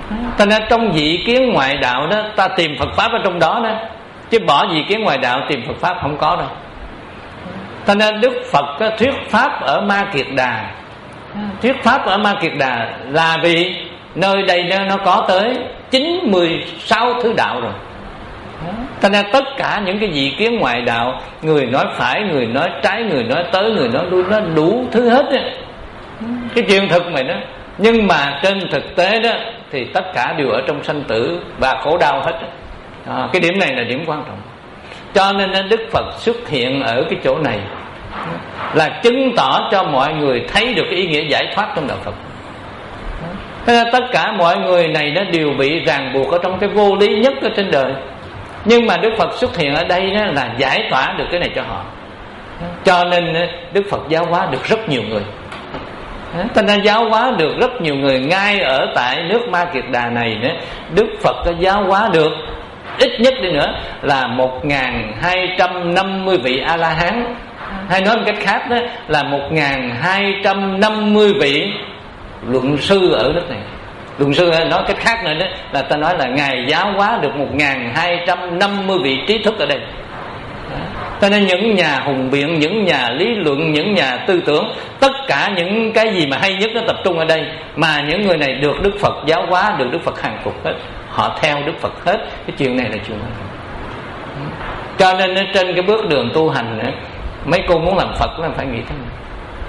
Cho nên trong dị kiến ngoại đạo đó, ta tìm Phật Pháp ở trong đó đó, chứ bỏ dị kiến ngoại đạo tìm Phật Pháp không có đâu. Cho nên Đức Phật có thuyết Pháp ở Ma Kiệt Đà. Thuyết Pháp ở Ma Kiệt Đà là vì nơi đây nó có tới chín mươi sáu thứ đạo rồi. Cho nên tất cả những cái dị kiến ngoại đạo, người nói phải, người nói trái, người nói tới, người nói lui, nó đủ thứ hết á. Cái chuyện thực này đó. Nhưng mà trên thực tế đó thì tất cả đều ở trong sanh tử và khổ đau hết. À, cái điểm này là điểm quan trọng. Cho nên Đức Phật xuất hiện ở cái chỗ này là chứng tỏ cho mọi người thấy được cái ý nghĩa giải thoát trong đạo Phật. Thế nên tất cả mọi người này nó đều bị ràng buộc ở trong cái vô lý nhất ở trên đời. Nhưng mà Đức Phật xuất hiện ở đây đó là giải tỏa được cái này cho họ. Cho nên Đức Phật giáo hóa được rất nhiều người. Cho nên giáo hóa được rất nhiều người. Ngay ở tại nước Ma Kiệt Đà này nữa, Đức Phật có giáo hóa được ít nhất đi nữa là một nghìn hai trăm năm mươi vị A-la-hán. Hay nói một cách khác đó là một nghìn hai trăm năm mươi vị luận sư ở nước này. Luận sư nói cách khác nữa đó là ta nói là Ngài giáo hóa được một nghìn hai trăm năm mươi vị trí thức ở đây. Cho nên những nhà hùng biện, những nhà lý luận, những nhà tư tưởng, tất cả những cái gì mà hay nhất nó tập trung ở đây. Mà những người này được Đức Phật giáo hóa, được Đức Phật hàng phục hết. Họ theo Đức Phật hết. Cái chuyện này là chuyện quan trọng. Cho nên trên cái bước đường tu hành nữa, mấy cô muốn làm Phật là phải nghĩ thế này.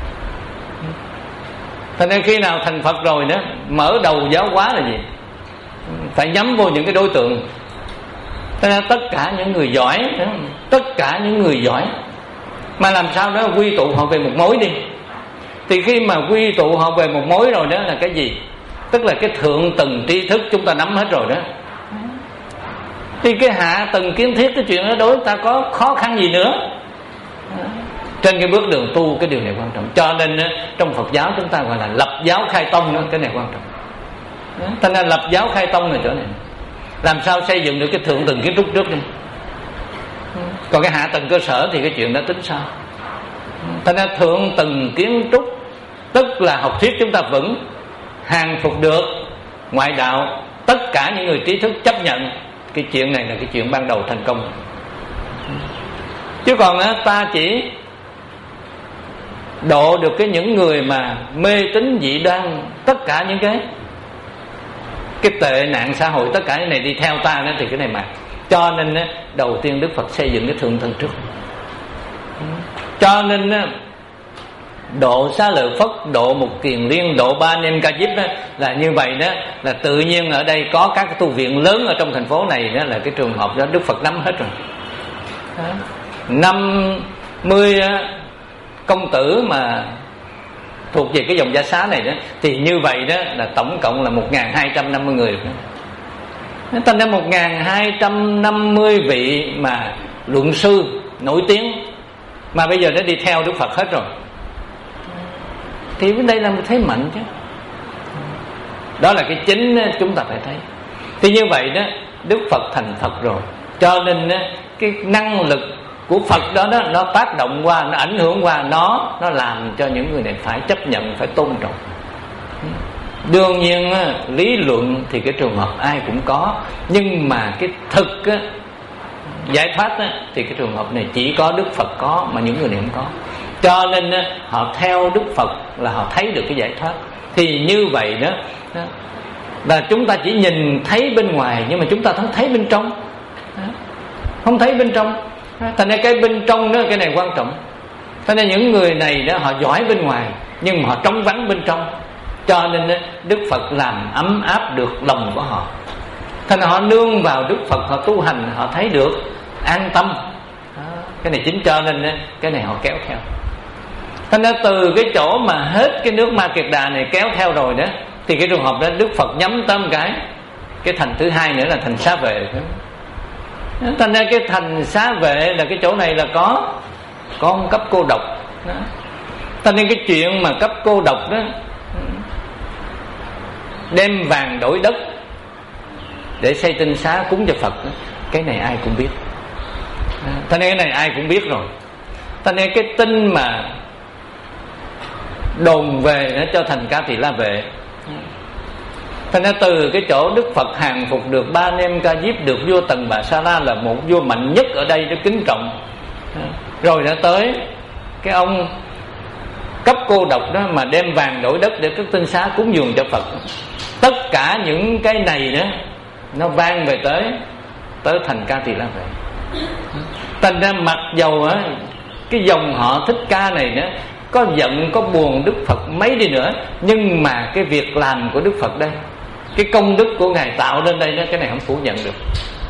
Cho nên khi nào thành Phật rồi nữa, mở đầu giáo hóa là gì? Phải nhắm vô những cái đối tượng. Cho nên tất cả những người giỏi, tất cả những người giỏi, mà làm sao đó quy tụ họ về một mối đi. Thì khi mà quy tụ họ về một mối rồi đó là cái gì? Tức là cái thượng tầng tri thức chúng ta nắm hết rồi đó. Thì cái hạ tầng kiến thiết, cái chuyện đó đối ta có khó khăn gì nữa. Trên cái bước đường tu cái điều này quan trọng. Cho nên trong Phật giáo chúng ta gọi là lập giáo khai tông nữa. Cái này quan trọng. Cho nên lập giáo khai tông là chỗ này. Làm sao xây dựng được cái thượng tầng kiến trúc trước đi. Còn cái hạ tầng cơ sở thì cái chuyện đó tính sao. Cho nên thượng tầng kiến trúc tức là học thuyết chúng ta vững, hàng phục được ngoại đạo, tất cả những người trí thức chấp nhận. Cái chuyện này là cái chuyện ban đầu thành công. Chứ còn ta chỉ độ được cái những người mà mê tín dị đoan, tất cả những cái cái tệ nạn xã hội, tất cả cái này đi theo ta nữa thì cái này mà. Cho nên đầu tiên Đức Phật xây dựng cái thượng tầng trước. Cho nên độ Xá Lợi Phất, độ Mục Kiền Liên, độ Ba Nem Ca Diếp đó là như vậy đó. Là tự nhiên ở đây có các cái tu viện lớn ở trong thành phố này đó, là cái trường hợp đó Đức Phật nắm hết rồi. Năm mươi công tử mà thuộc về cái dòng Gia Xá này đó, thì như vậy đó là tổng cộng là một nghìn hai trăm năm mươi người. Thành ra một nghìn hai trăm năm mươi vị mà luận sư nổi tiếng, mà bây giờ nó đi theo Đức Phật hết rồi. Thì đây là một thế mạnh chứ. Đó là cái chính chúng ta phải thấy. Thì như vậy đó, Đức Phật thành Phật rồi. Cho nên cái năng lực của Phật đó, đó nó tác động qua, nó ảnh hưởng qua, nó nó làm cho những người này phải chấp nhận, phải tôn trọng. Đương nhiên lý luận thì cái trường hợp ai cũng có, nhưng mà cái thực giải thoát thì cái trường hợp này chỉ có Đức Phật có, mà những người này không có. Cho nên họ theo Đức Phật là họ thấy được cái giải thoát. Thì như vậy đó là chúng ta chỉ nhìn thấy bên ngoài, nhưng mà chúng ta không thấy bên trong, không thấy bên trong. Thành ra cái bên trong đó, cái này quan trọng. Thành ra những người này đó họ giỏi bên ngoài, nhưng mà họ trống vắng bên trong. Cho nên Đức Phật làm ấm áp được lòng của họ. Thành ra họ nương vào Đức Phật, họ tu hành, họ thấy được an tâm. Cái này chính cho nên cái này họ kéo theo. Thành ra từ cái chỗ mà hết cái nước Ma Kiệt Đà này kéo theo rồi đó, thì cái trường hợp đó Đức Phật nhắm tâm cái Cái thành thứ hai nữa là thành Xá Vệ. Thành ra cái thành Xá Vệ là cái chỗ này là có Có một cấp cô độc đó. Thành nên cái chuyện mà cấp cô độc đó, đem vàng đổi đất để xây tinh xá cúng cho Phật đó, cái này ai cũng biết. Thành nên cái này ai cũng biết rồi. Thành nên cái tin mà đồn về nó cho thành Ca Tỳ La Vệ Thành ra từ cái chỗ Đức Phật hàng phục được Ba Nem Ca Diếp, được vua Tần Bà Sa La là một vua mạnh nhất ở đây, nó kính trọng. Rồi đã tới cái ông cấp cô độc đó mà đem vàng đổi đất để các tinh xá cúng dường cho Phật. Tất cả những cái này đó nó vang về tới tới thành Ca Tỳ La Vệ. Thành ra mặc dầu á, cái dòng họ Thích Ca này đó có giận có buồn Đức Phật mấy đi nữa, nhưng mà cái việc làm của Đức Phật đây, cái công đức của Ngài tạo lên đây đó, cái này không phủ nhận được.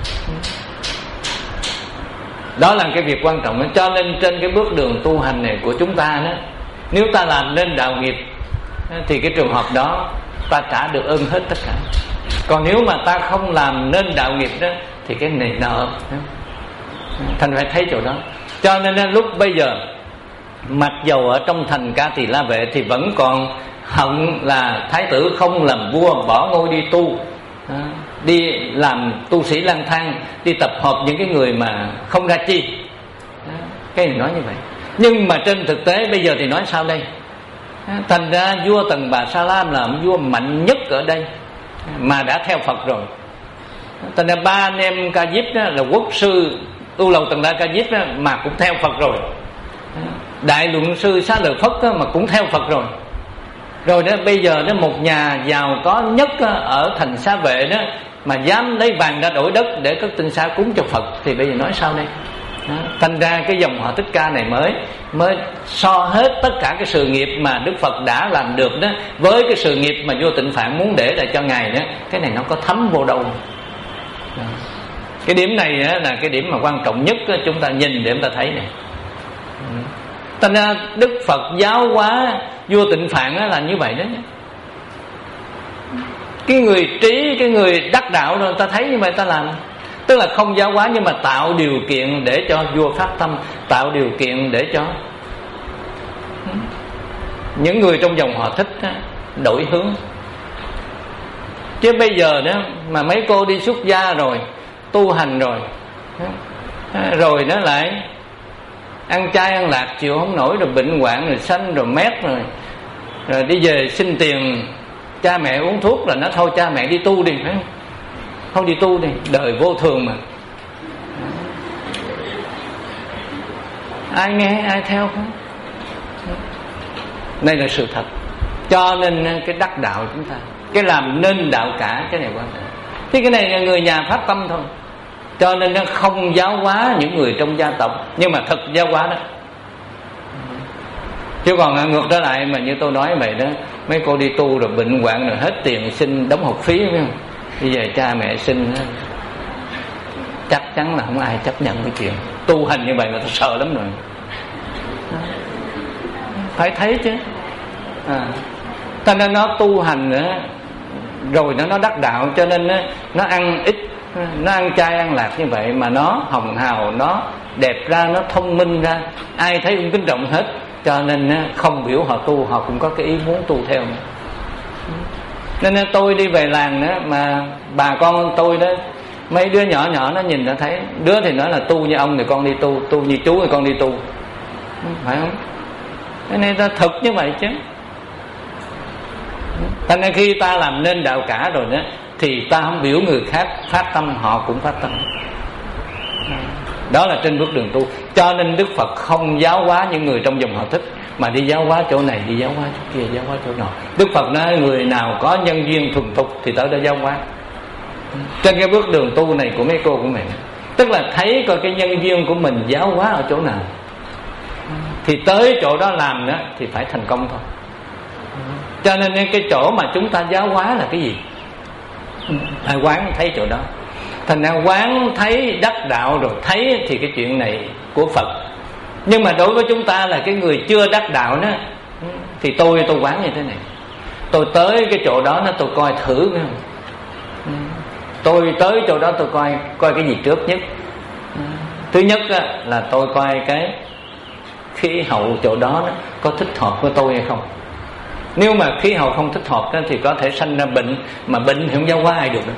Đó là cái việc quan trọng đó. Cho nên trên cái bước đường tu hành này của chúng ta đó, nếu ta làm nên đạo nghiệp thì cái trường hợp đó ta trả được ơn hết tất cả. Còn nếu mà ta không làm nên đạo nghiệp đó thì cái này nợ. Thành phải thấy chỗ đó. Cho nên lúc bây giờ mặc dầu ở trong thành Ca Tỳ La Vệ thì vẫn còn hận là thái tử không làm vua, bỏ ngôi đi tu, đi làm tu sĩ lang thang, đi tập hợp những cái người mà không ra chi. Cái này nói như vậy. Nhưng mà trên thực tế bây giờ thì nói sao đây? Thành ra vua Tần Bà Sa La là vua mạnh nhất ở đây mà đã theo Phật rồi. Thành ra Ba Nem Ca Diếp đó là quốc sư Tu Lầu Tần Đa Ca Diếp đó mà cũng theo Phật rồi. Đại luận sư Xá Lợi Phất đó mà cũng theo Phật rồi. Rồi đó bây giờ đó một nhà giàu có nhất ở thành Xá Vệ đó mà dám lấy vàng ra đổi đất để các tinh xá cúng cho Phật thì bây giờ nói sao đây? Đó. Thành ra cái dòng họ Thích Ca này mới mới so hết tất cả cái sự nghiệp mà Đức Phật đã làm được đó với cái sự nghiệp mà vua Tịnh Phạn muốn để lại cho Ngài đó, cái này nó có thấm vô đâu. Đó. Cái điểm này đó là cái điểm mà quan trọng nhất đó, chúng ta nhìn để chúng ta thấy này. Thành ra Đức Phật giáo hóa vua Tịnh Phạn đó là như vậy đó. Cái người trí, cái người đắc đạo rồi ta thấy như vậy ta làm. Tức là không giáo hóa nhưng mà tạo điều kiện để cho vua phát tâm, tạo điều kiện để cho những người trong dòng họ Thích đó, đổi hướng. Chứ bây giờ đó mà mấy cô đi xuất gia rồi, tu hành rồi, rồi nó lại ăn chay ăn lạc chịu không nổi, rồi bệnh hoạn, rồi sanh, rồi mét, rồi rồi đi về xin tiền cha mẹ uống thuốc, là nó thôi cha mẹ đi tu đi, phải không? Không đi tu đi, đời vô thường mà. Ai nghe ai theo không? Đây là sự thật. Cho nên cái đắc đạo chúng ta, cái làm nên đạo cả, cái này quan trọng. Thì cái này là người nhà phát tâm thôi. Cho nên nó không giáo hóa những người trong gia tộc, nhưng mà thật giáo hóa đó. Chứ còn ngược trở lại mà như tôi nói vậy đó, mấy cô đi tu rồi bệnh hoạn rồi hết tiền xin đóng học phí, phải không? Bây giờ cha mẹ xin chắc chắn là không ai chấp nhận cái chuyện tu hành như vậy, mà tôi sợ lắm rồi. Phải thấy chứ. À, cho nên nó tu hành nữa, rồi nó nó đắc đạo, cho nên nó, nó ăn ít, nó ăn chay ăn lạc như vậy mà nó hồng hào, nó đẹp ra, nó thông minh ra, ai thấy cũng kính trọng hết. Cho nên không biểu họ tu, họ cũng có cái ý muốn tu theo nữa. Nên tôi đi về làng đó mà bà con tôi đó, mấy đứa nhỏ nhỏ nó nhìn nó thấy, đứa thì nói là tu như ông thì con đi tu, tu như chú thì con đi tu, phải không? Thế nên ta thực như vậy chứ. Thành ra khi ta làm nên đạo cả rồi đó thì ta không biểu người khác phát tâm, họ cũng phát tâm. Đó là trên bước đường tu. Cho nên Đức Phật không giáo hóa những người trong dòng họ Thích, mà đi giáo hóa chỗ này, đi giáo hóa chỗ kia, giáo hóa chỗ nọ. Đức Phật nói người nào có nhân duyên thuần thục thì tới đó giáo hóa. Trên cái bước đường tu này của mấy cô của mình, tức là thấy coi cái nhân duyên của mình giáo hóa ở chỗ nào thì tới chỗ đó làm đó thì phải thành công thôi. Cho nên cái chỗ mà chúng ta giáo hóa là cái gì? Phải quán thấy chỗ đó. Thành ra quán thấy đắc đạo rồi thấy thì cái chuyện này của Phật. Nhưng mà đối với chúng ta là cái người chưa đắc đạo đó, thì tôi tôi quán như thế này. Tôi tới cái chỗ đó nó tôi coi thử phải không? Tôi tới chỗ đó tôi coi coi cái gì trước nhất. Thứ nhất là tôi coi cái khí hậu chỗ đó, đó có thích hợp với tôi hay không. Nếu mà khí hậu không thích hợp đó, thì có thể sanh ra bệnh, mà bệnh thì không giáo hóa ai được đâu.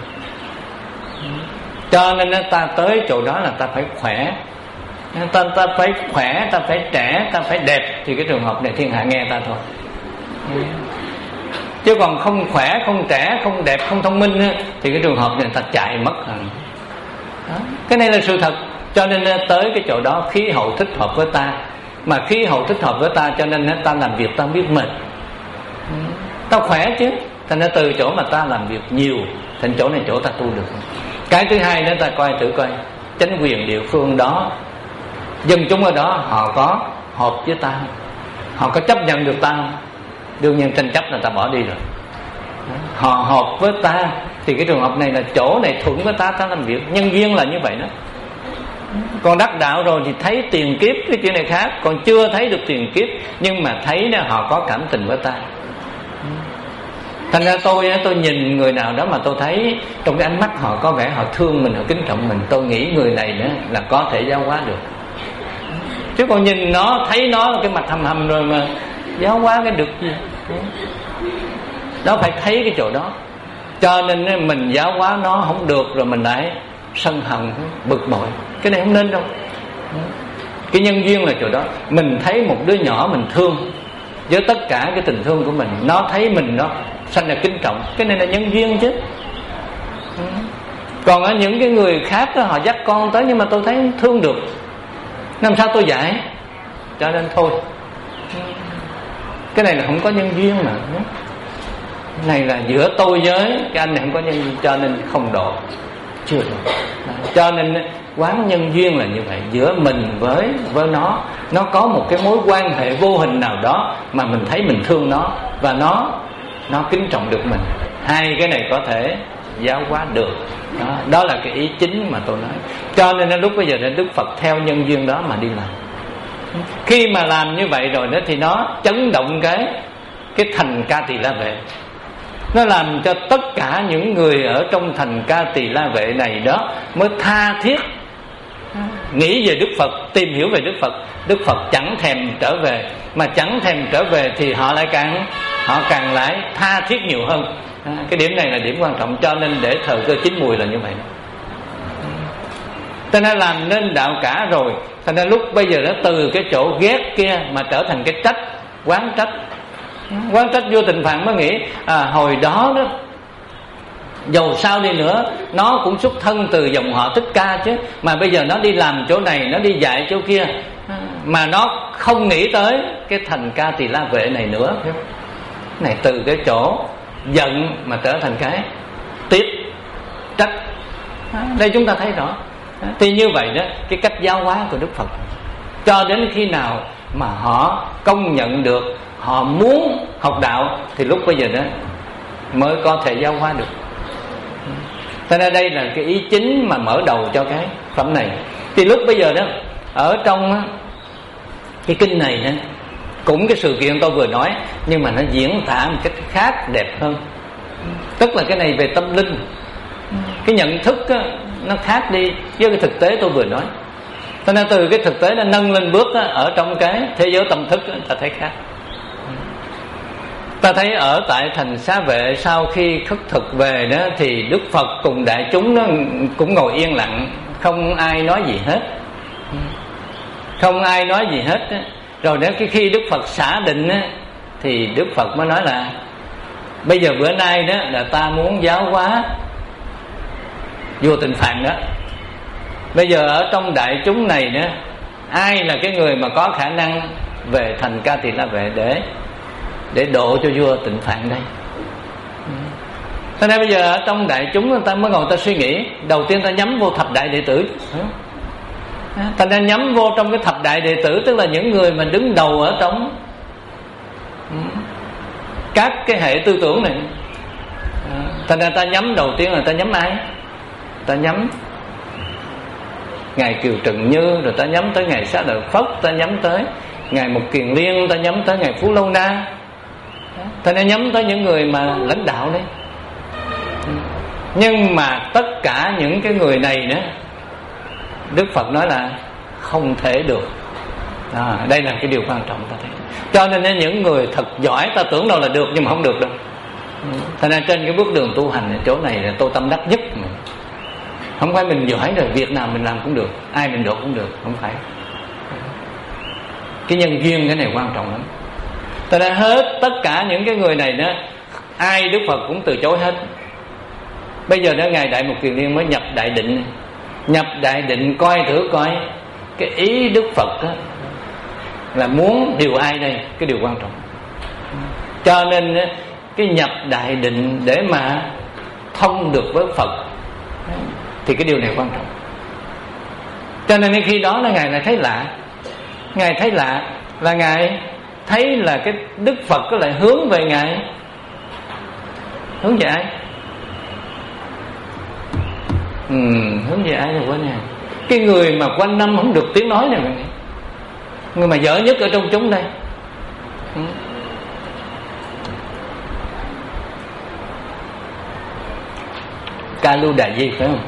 Cho nên ta tới chỗ đó là ta phải khỏe, ta, ta phải khỏe, ta phải trẻ, ta phải đẹp, thì cái trường hợp này thiên hạ nghe ta thôi. Chứ còn không khỏe, không trẻ, không đẹp, không thông minh á, thì cái trường hợp này ta chạy mất rồi. Đó. Cái này là sự thật. Cho nên tới cái chỗ đó khí hậu thích hợp với ta. Mà khí hậu thích hợp với ta cho nên ta làm việc ta biết mệt. Ta khỏe chứ. Thành ra từ chỗ mà ta làm việc nhiều, thành chỗ này chỗ ta tu được. Cái thứ hai nữa ta coi thử coi chính quyền địa phương đó, dân chúng ở đó họ có hợp với ta, họ có chấp nhận được ta không? Đương nhiên tranh chấp là ta bỏ đi rồi. Họ hợp với ta thì cái trường hợp này là chỗ này thuận với ta, ta làm việc. Nhân duyên là như vậy đó. Còn đắc đạo rồi thì thấy tiền kiếp, cái chuyện này khác. Còn chưa thấy được tiền kiếp, nhưng mà thấy đó họ có cảm tình với ta. Thành ra tôi tôi nhìn người nào đó mà tôi thấy trong cái ánh mắt họ có vẻ họ thương mình, họ kính trọng mình, tôi nghĩ người này nữa là có thể giáo hóa được. Chứ còn nhìn nó, thấy nó cái mặt hầm hầm rồi mà giáo hóa cái được gì. Đó phải thấy cái chỗ đó. Cho nên mình giáo hóa nó không được rồi mình lại sân hận, bực bội. Cái này không nên đâu. Cái nhân duyên là chỗ đó. Mình thấy một đứa nhỏ mình thương, với tất cả cái tình thương của mình, nó thấy mình nó sanh là kính trọng. Cái này là nhân duyên chứ. Còn ở những cái người khác đó, họ dắt con tới nhưng mà tôi thấy thương được, làm sao tôi dạy. Cho nên thôi, cái này là không có nhân duyên mà. Cái này là giữa tôi với cái anh này không có nhân duyên, cho nên không độ. Chưa độ. Cho nên quán nhân duyên là như vậy. Giữa mình với với nó, nó có một cái mối quan hệ vô hình nào đó mà mình thấy mình thương nó, và nó nó kính trọng được mình. Hai cái này có thể giáo hóa được. Đó, đó là cái ý chính mà tôi nói. Cho nên lúc bây giờ Đức Phật theo nhân duyên đó mà đi làm. Khi mà làm như vậy rồi đó thì nó chấn động cái cái thành Ca Tỳ La Vệ. Nó làm cho tất cả những người ở trong thành Ca Tỳ La Vệ này đó mới tha thiết nghĩ về Đức Phật, tìm hiểu về Đức Phật. Đức Phật chẳng thèm trở về, mà chẳng thèm trở về thì họ lại càng họ càng lại tha thiết nhiều hơn. À, cái điểm này là điểm quan trọng. Cho nên để thời cơ chín mùi là như vậy. Cho nên làm nên đạo cả rồi, cho nên lúc bây giờ nó từ cái chỗ ghét kia mà trở thành cái trách, quán trách. Quán trách vô tình phạn mới nghĩ à, hồi đó đó dầu sao đi nữa nó cũng xuất thân từ dòng họ Thích Ca chứ, mà bây giờ nó đi làm chỗ này, nó đi dạy chỗ kia, mà nó không nghĩ tới cái thành Ca Tỳ La Vệ này nữa. Này từ cái chỗ giận mà trở thành cái tiếc, trách. Đây chúng ta thấy rõ. Thì như vậy đó, cái cách giáo hóa của Đức Phật cho đến khi nào mà họ công nhận được, họ muốn học đạo, thì lúc bây giờ đó mới có thể giáo hóa được. Cho nên đây là cái ý chính mà mở đầu cho cái phẩm này. Thì lúc bây giờ đó ở trong cái kinh này đó, cũng cái sự kiện tôi vừa nói, nhưng mà nó diễn tả một cách khác đẹp hơn. Tức là cái này về tâm linh, cái nhận thức á, nó khác đi với cái thực tế tôi vừa nói. Cho nên từ cái thực tế nó nâng lên bước á, ở trong cái thế giới tâm thức á, ta thấy khác. Ta thấy ở tại thành Xá Vệ, sau khi khất thực về đó thì Đức Phật cùng đại chúng nó cũng ngồi yên lặng, không ai nói gì hết, không ai nói gì hết. Rồi đến cái khi Đức Phật xả định á, thì Đức Phật mới nói là bây giờ bữa nay đó là ta muốn giáo hóa Vua Tịnh Phạn đó. Bây giờ ở trong đại chúng này đó, ai là cái người mà có khả năng về thành Ca Tỳ La Vệ để để độ cho vua Tịnh Phạn đây. Thế nên bây giờ ở trong đại chúng người ta mới ngồi ta suy nghĩ. Đầu tiên ta nhắm vô thập đại đệ tử. Ta nên nhắm vô trong cái thập đại đệ tử, tức là những người mà đứng đầu ở trong các cái hệ tư tưởng này. Thành ra ta nhắm đầu tiên là ta nhắm ai? Ta nhắm Ngài Kiều Trần Như, rồi ta nhắm tới Ngài Xá Lợi Phất, ta nhắm tới Ngài Mục Kiền Liên, ta nhắm tới Ngài Phú Lâu Na. Ta nên nhắm tới những người mà lãnh đạo đấy. Nhưng mà tất cả những cái người này nữa, Đức Phật nói là không thể được. À, đây là cái điều quan trọng ta thấy. Cho nên những người thật giỏi ta tưởng đâu là được, nhưng mà không được đâu. Thành ra trên cái bước đường tu hành chỗ này là tôi tâm đắc nhất. Không phải mình giỏi rồi việc nào mình làm cũng được, ai mình độ cũng được, không phải. Cái nhân duyên cái này quan trọng lắm. Thành ra hết tất cả những cái người này đó ai Đức Phật cũng từ chối hết. Bây giờ đó Ngài Đại Mục Kiền Liên mới nhập đại định. Nhập đại định coi thử coi cái ý Đức Phật đó, là muốn điều ai đây, cái điều quan trọng. Cho nên cái nhập đại định để mà thông được với Phật thì cái điều này quan trọng. Cho nên khi đó là Ngài lại thấy lạ. Ngài thấy lạ là Ngài thấy là cái Đức Phật có lại hướng về Ngài. Hướng về ai? Ừ, hướng về ai là quên Ngài. Cái người mà quanh năm không được tiếng nói này, người mà dở nhất ở trong chúng đây. Ừ. Ca Lưu Đà Di phải không?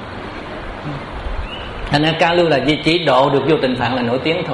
Thành ra Ca Lưu Đà Di chỉ độ được vô Tịnh Phạn là nổi tiếng thôi.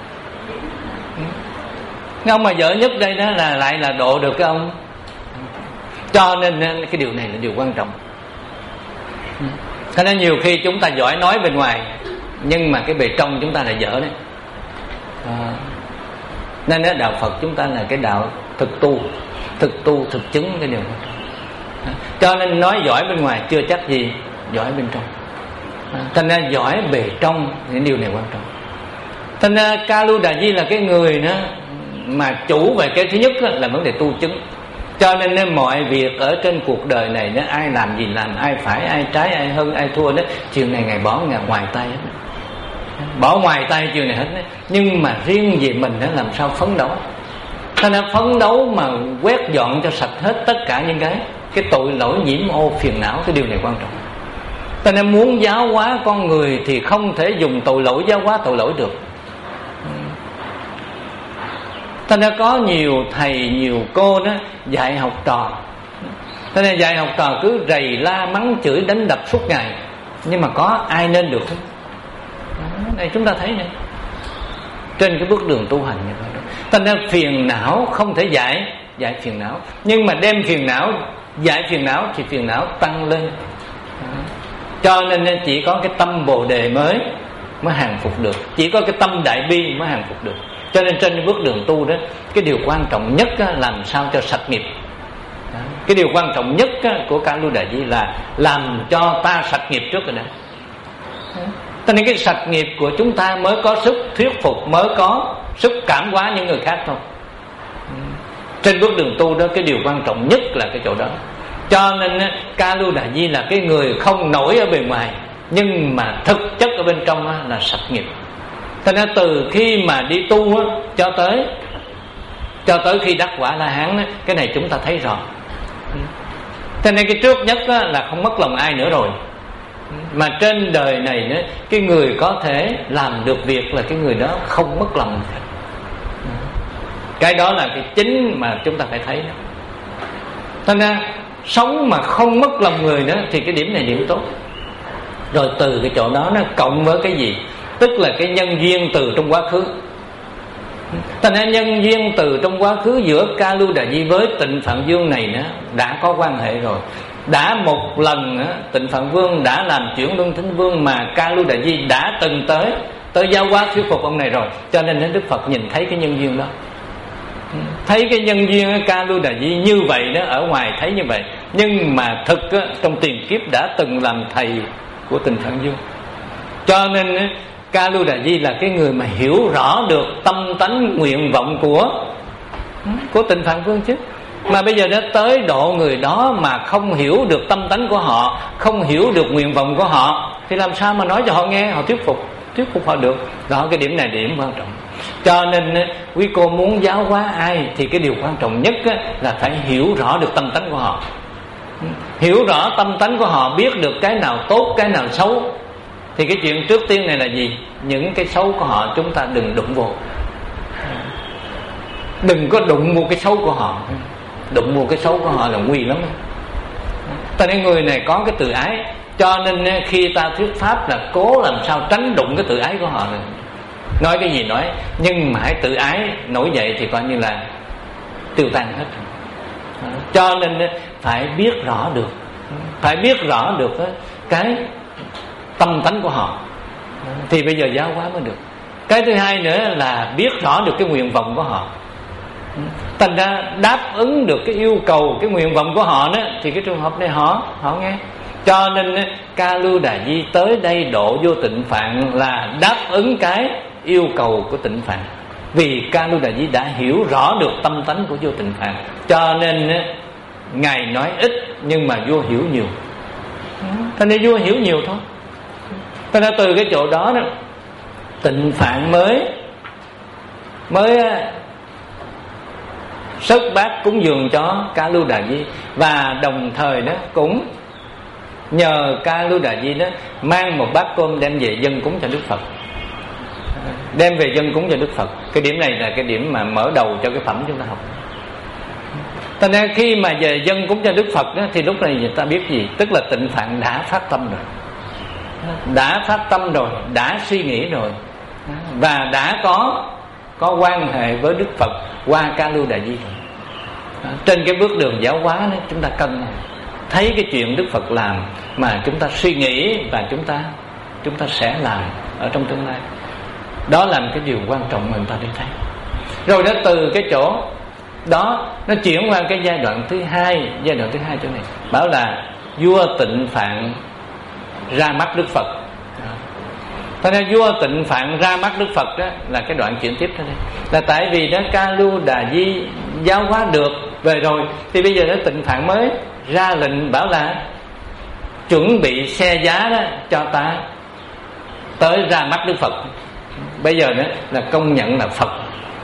Cái ông mà dở nhất đây đó là lại là độ được cái ông. Cho nên cái điều này là điều quan trọng. Thế nên nhiều khi chúng ta giỏi nói bên ngoài, nhưng mà cái bề trong chúng ta là dở đấy. À, nên đó, đạo Phật chúng ta là cái đạo thực tu, thực tu, thực chứng cái điều đó. À, cho nên nói giỏi bên ngoài chưa chắc gì giỏi bên trong. À, thành ra giỏi bề trong thì điều này quan trọng. Thành ra Ca Lưu Đà Di là cái người đó mà chủ về cái thứ nhất là vấn đề tu chứng. Cho nên, nên mọi việc ở trên cuộc đời này đó, ai làm gì làm, ai phải, ai trái, ai hơn, ai thua đó, chiều này Ngài bỏ Ngài ngoài tay hết, bỏ ngoài tay chiều này hết đó. Nhưng mà riêng về mình đó làm sao phấn đấu. Cho nên phấn đấu mà quét dọn cho sạch hết tất cả những cái cái tội lỗi nhiễm ô phiền não, cái điều này quan trọng. Cho nên muốn giáo hóa con người thì không thể dùng tội lỗi giáo hóa tội lỗi được. Cho nên có nhiều thầy, nhiều cô đó dạy học trò. Cho nên dạy học trò cứ rầy la mắng chửi đánh đập suốt ngày, nhưng mà có ai nên được không? Đây chúng ta thấy này, trên cái bước đường tu hành như vậy. Cho nên phiền não không thể giải giải phiền não, nhưng mà đem phiền não giải phiền não thì phiền não tăng lên. Cho nên chỉ có cái tâm Bồ Đề mới mới hàng phục được, chỉ có cái tâm Đại Bi mới hàng phục được. Cho nên trên bước đường tu đó, cái điều quan trọng nhất á, làm sao cho sạch nghiệp. Đó. Cái điều quan trọng nhất á, của Ca Lưu Đà Di là làm cho ta sạch nghiệp trước rồi đó. Cho nên cái sạch nghiệp của chúng ta mới có sức thuyết phục, mới có sức cảm hóa những người khác thôi. Trên bước đường tu đó, cái điều quan trọng nhất là cái chỗ đó. Cho nên á, Ca Lưu Đà Di là cái người không nổi ở bề ngoài, nhưng mà thực chất ở bên trong á, là sạch nghiệp. Cho nên từ khi mà đi tu á, cho tới cho tới khi đắc quả La Hán á, cái này chúng ta thấy rõ. Cho nên cái trước nhất á, là không mất lòng ai nữa rồi. Mà trên đời này á, cái người có thể làm được việc là cái người đó không mất lòng. Cái đó là cái chính mà chúng ta phải thấy đó. Cho nên sống mà không mất lòng người đó thì cái điểm này điểm tốt. Rồi từ cái chỗ đó nó cộng với cái gì? Tức là cái nhân duyên từ trong quá khứ. Thành ra nhân duyên từ trong quá khứ giữa Ca Lưu Đà Di với Tịnh Phạn Vương này nữa đã có quan hệ rồi. Đã một lần á, Tịnh Phạn Vương đã làm chuyển Luân Thính Vương mà Ca Lưu Đà Di đã từng tới tới giáo hóa thuyết phục ông này rồi. Cho nên Đức Phật nhìn thấy cái nhân duyên đó, thấy cái nhân duyên Ca Lưu Đà Di như vậy đó, ở ngoài thấy như vậy, nhưng mà thực á, trong tiền kiếp đã từng làm thầy của Tịnh Phạn Vương. Cho nên á, Ca Lưu Đà Di là cái người mà hiểu rõ được tâm tánh nguyện vọng của của Tịnh Phạn Vương chứ. Mà bây giờ nó tới độ người đó mà không hiểu được tâm tánh của họ, không hiểu được nguyện vọng của họ, thì làm sao mà nói cho họ nghe, họ thuyết phục thuyết phục họ được. Đó, cái điểm này điểm quan trọng. Cho nên quý cô muốn giáo hóa ai thì cái điều quan trọng nhất là phải hiểu rõ được tâm tánh của họ, hiểu rõ tâm tánh của họ, biết được cái nào tốt, cái nào xấu. Thì cái chuyện trước tiên này là gì? Những cái xấu của họ chúng ta đừng đụng vô, đừng có đụng vô cái xấu của họ. Đụng vô cái xấu của họ là nguy lắm. Ta nên người này có cái tự ái, cho nên khi ta thuyết pháp là cố làm sao tránh đụng cái tự ái của họ này. Nói cái gì nói, nhưng mà hãy tự ái nổi dậy thì coi như là tiêu tan hết. Cho nên phải biết rõ được, phải biết rõ được cái tâm tánh của họ thì bây giờ giáo hóa mới được. Cái thứ hai nữa là biết rõ được cái nguyện vọng của họ. Thành ra đáp ứng được cái yêu cầu, cái nguyện vọng của họ đó, thì cái trường hợp này họ họ nghe. Cho nên Ca Lưu Đà Di tới đây độ vô Tịnh Phạn là đáp ứng cái yêu cầu của Tịnh Phạn. Vì Ca Lưu Đà Di đã hiểu rõ được tâm tánh của vô Tịnh Phạn, cho nên Ngài nói ít nhưng mà vua hiểu nhiều. Thế nên vua hiểu nhiều thôi. Thế nên từ cái chỗ đó đó, Tịnh Phạn mới mới sớt bát cúng dường cho Ca Lưu Đà Di. Và đồng thời đó cũng nhờ Ca Lưu Đà Di đó mang một bát cơm đem về dâng cúng cho Đức Phật, đem về dâng cúng cho Đức Phật. Cái điểm này là cái điểm mà mở đầu cho cái phẩm chúng ta học. Thành ra khi mà về dâng cúng cho Đức Phật đó, thì lúc này người ta biết gì? Tức là Tịnh Phạn đã phát tâm rồi, đã phát tâm rồi, đã suy nghĩ rồi, và đã có có quan hệ với Đức Phật qua Ca Lưu Đà Di rồi. Trên cái bước đường giáo hóa đó, chúng ta cần thấy cái chuyện Đức Phật làm mà chúng ta suy nghĩ và chúng ta chúng ta sẽ làm ở trong tương lai. Đó là một cái điều quan trọng mà người ta đi thấy. Rồi đó từ cái chỗ đó nó chuyển qua cái giai đoạn thứ hai. Giai đoạn thứ hai chỗ này bảo là vua Tịnh Phạn ra mắt Đức Phật. Thế nên vua Tịnh Phạn ra mắt Đức Phật đó là cái đoạn chuyển tiếp thôi. Là tại vì đó Ca Lưu Đà Di giáo hóa được về rồi, thì bây giờ đó Tịnh Phạn mới ra lệnh bảo là chuẩn bị xe giá đó cho ta tới ra mắt Đức Phật. Bây giờ đó là công nhận là Phật.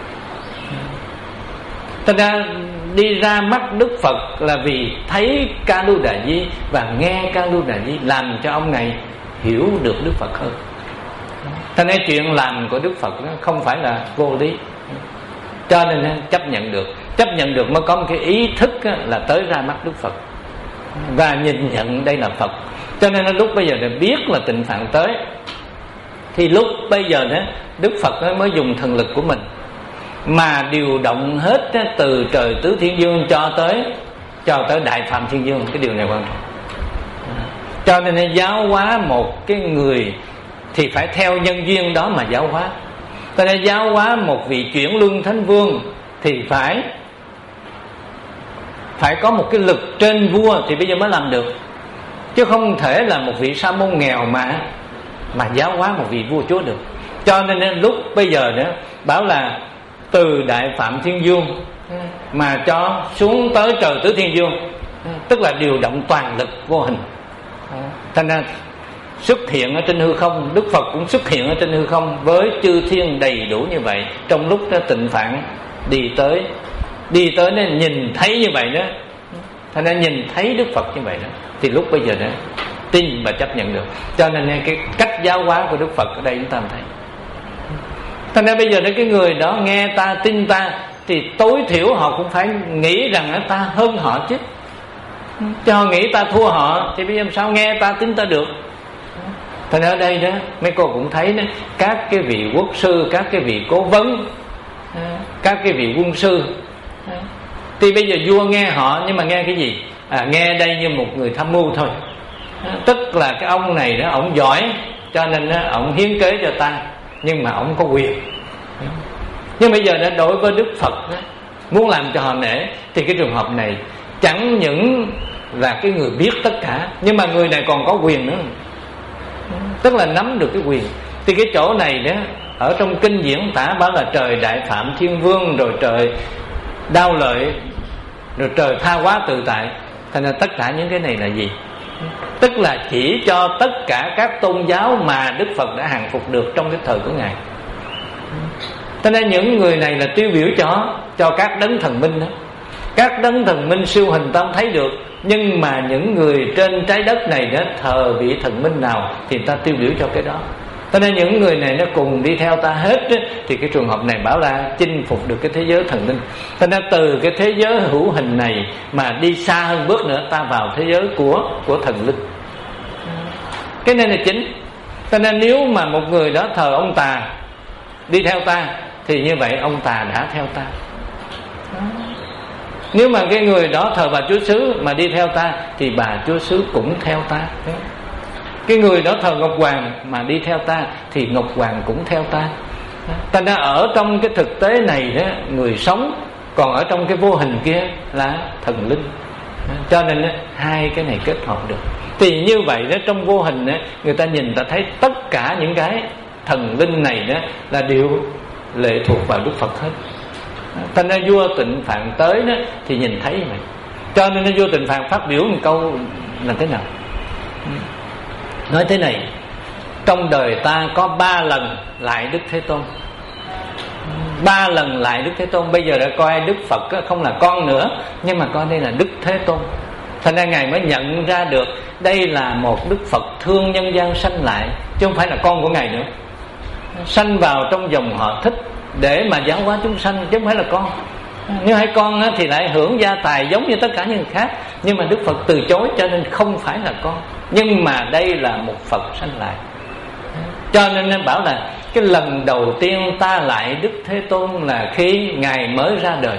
Thật ra đi ra mắt Đức Phật là vì thấy Ca Lưu Đà Di và nghe Ca Lưu Đà Di làm cho ông này hiểu được Đức Phật hơn. Thành ra chuyện làm của Đức Phật không phải là vô lý, cho nên chấp nhận được. Chấp nhận được mới có một cái ý thức là tới ra mắt Đức Phật và nhìn nhận đây là Phật. Cho nên lúc bây giờ đã biết là Tịnh Phạn tới, thì lúc bây giờ đó Đức Phật mới dùng thần lực của mình mà điều động hết từ trời tứ thiên dương cho tới cho tới đại phạm thiên dương. Cái điều này quan trọng. Cho nên giáo hóa một cái người thì phải theo nhân duyên đó mà giáo hóa. Cho nên giáo hóa một vị chuyển luân thánh vương thì phải phải có một cái lực trên vua thì bây giờ mới làm được, chứ không thể là một vị sa môn nghèo mà mà giáo hóa một vị vua chúa được. Cho nên lúc bây giờ đó bảo là từ đại phạm thiên dương mà cho xuống tới trời tứ thiên dương, tức là điều động toàn lực vô hình. Thành ra xuất hiện ở trên hư không, Đức Phật cũng xuất hiện ở trên hư không với chư thiên đầy đủ như vậy. Trong lúc đó Tịnh Phạn đi tới đi tới nên nhìn thấy như vậy đó, thành ra nhìn thấy Đức Phật như vậy đó, thì lúc bây giờ đó tin và chấp nhận được. Cho nên cái cách giáo hóa của Đức Phật ở đây chúng ta thấy. Thành ra bây giờ đó cái người đó nghe ta tin ta thì tối thiểu họ cũng phải nghĩ rằng ta hơn họ chứ. Cho họ nghĩ ta thua họ thì bây giờ sao nghe ta tin ta được. Thành ở đây đó mấy cô cũng thấy đó, các cái vị quốc sư, các cái vị cố vấn, các cái vị quân sư, thì bây giờ vua nghe họ nhưng mà nghe cái gì? À, nghe đây như một người tham mưu thôi. Tức là cái ông này đó ổng giỏi cho nên đó, ổng hiến kế cho ta, nhưng mà ổng có quyền. Nhưng bây giờ đó, đối với Đức Phật đó, muốn làm cho họ nể thì cái trường hợp này chẳng những là cái người biết tất cả, nhưng mà người này còn có quyền nữa, tức là nắm được cái quyền. Thì cái chỗ này đó ở trong kinh diễn tả bảo là trời đại phạm thiên vương, rồi trời đao lợi, rồi trời tha hóa tự tại. Thành ra tất cả những cái này là gì? Tức là chỉ cho tất cả các tôn giáo mà Đức Phật đã hàng phục được trong cái thời của Ngài. Cho nên những người này là tiêu biểu cho cho các đấng thần minh đó. Các đấng thần minh siêu hình ta không thấy được, nhưng mà những người trên trái đất này đó thờ vị thần minh nào thì ta tiêu biểu cho cái đó. Cho nên những người này nó cùng đi theo ta hết đó, thì cái trường hợp này bảo là chinh phục được cái thế giới thần linh. Cho nên từ cái thế giới hữu hình này mà đi xa hơn bước nữa, ta vào thế giới của của thần linh. Cái này là chính. Cho nên nếu mà một người đó thờ ông tà đi theo ta thì như vậy ông tà đã theo ta. Nếu mà cái người đó thờ bà chúa xứ mà đi theo ta thì bà chúa xứ cũng theo ta. Cái người đó thờ Ngọc Hoàng mà đi theo ta thì Ngọc Hoàng cũng theo ta. Ta đã ở trong cái thực tế này đó, người sống còn ở trong cái vô hình kia là thần linh. Cho nên hai cái này kết hợp được. Thì như vậy đó, trong vô hình đó, người ta nhìn ta thấy tất cả những cái thần linh này đó là đều lệ thuộc vào Đức Phật hết. Thành ra vua Tịnh Phạn tới đó thì nhìn thấy vậy. Cho nên vua Tịnh Phạn phát biểu một câu là thế nào? Nói thế này: trong đời ta có ba lần lại Đức Thế Tôn. Ba lần lại Đức Thế Tôn. Bây giờ đã coi Đức Phật không là con nữa, nhưng mà coi đây là Đức Thế Tôn. Thành ra Ngài mới nhận ra được đây là một Đức Phật thương nhân gian sanh lại, chứ không phải là con của Ngài nữa. Sanh vào trong dòng họ Thích để mà giáo hóa chúng sanh, chứ không phải là con. Nếu hay con thì lại hưởng gia tài giống như tất cả những người khác, nhưng mà Đức Phật từ chối, cho nên không phải là con. Nhưng mà đây là một Phật sanh lại. Cho nên nên bảo là cái lần đầu tiên ta lại Đức Thế Tôn là khi Ngài mới ra đời.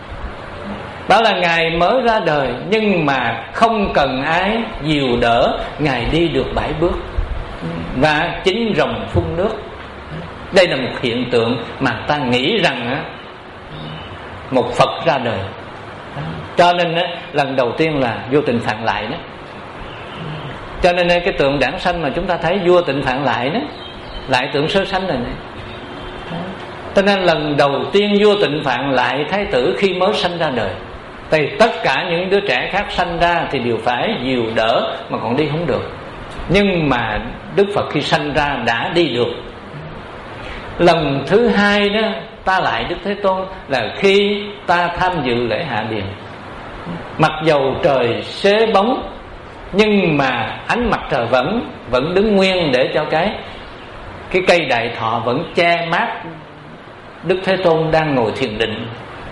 Đó là Ngài mới ra đời, nhưng mà không cần ai dìu đỡ, Ngài đi được bảy bước và chính rồng phun nước. Đây là một hiện tượng mà ta nghĩ rằng một Phật ra đời. Cho nên lần đầu tiên là vua Tịnh Phạn lại đó. Cho nên cái tượng đản sanh mà chúng ta thấy vua Tịnh Phạn lại đó, lại tượng sơ sanh này, này. Cho nên lần đầu tiên vua Tịnh Phạn lại Thái tử khi mới sanh ra đời. Thì tất cả những đứa trẻ khác sanh ra thì đều phải dìu đỡ mà còn đi không được. Nhưng mà Đức Phật khi sanh ra đã đi được. Lần thứ hai đó ta lại Đức Thế Tôn là khi ta tham dự lễ hạ điền. Mặc dầu trời xế bóng, nhưng mà ánh mặt trời vẫn vẫn đứng nguyên để cho cái cái cây đại thọ vẫn che mát Đức Thế Tôn đang ngồi thiền định.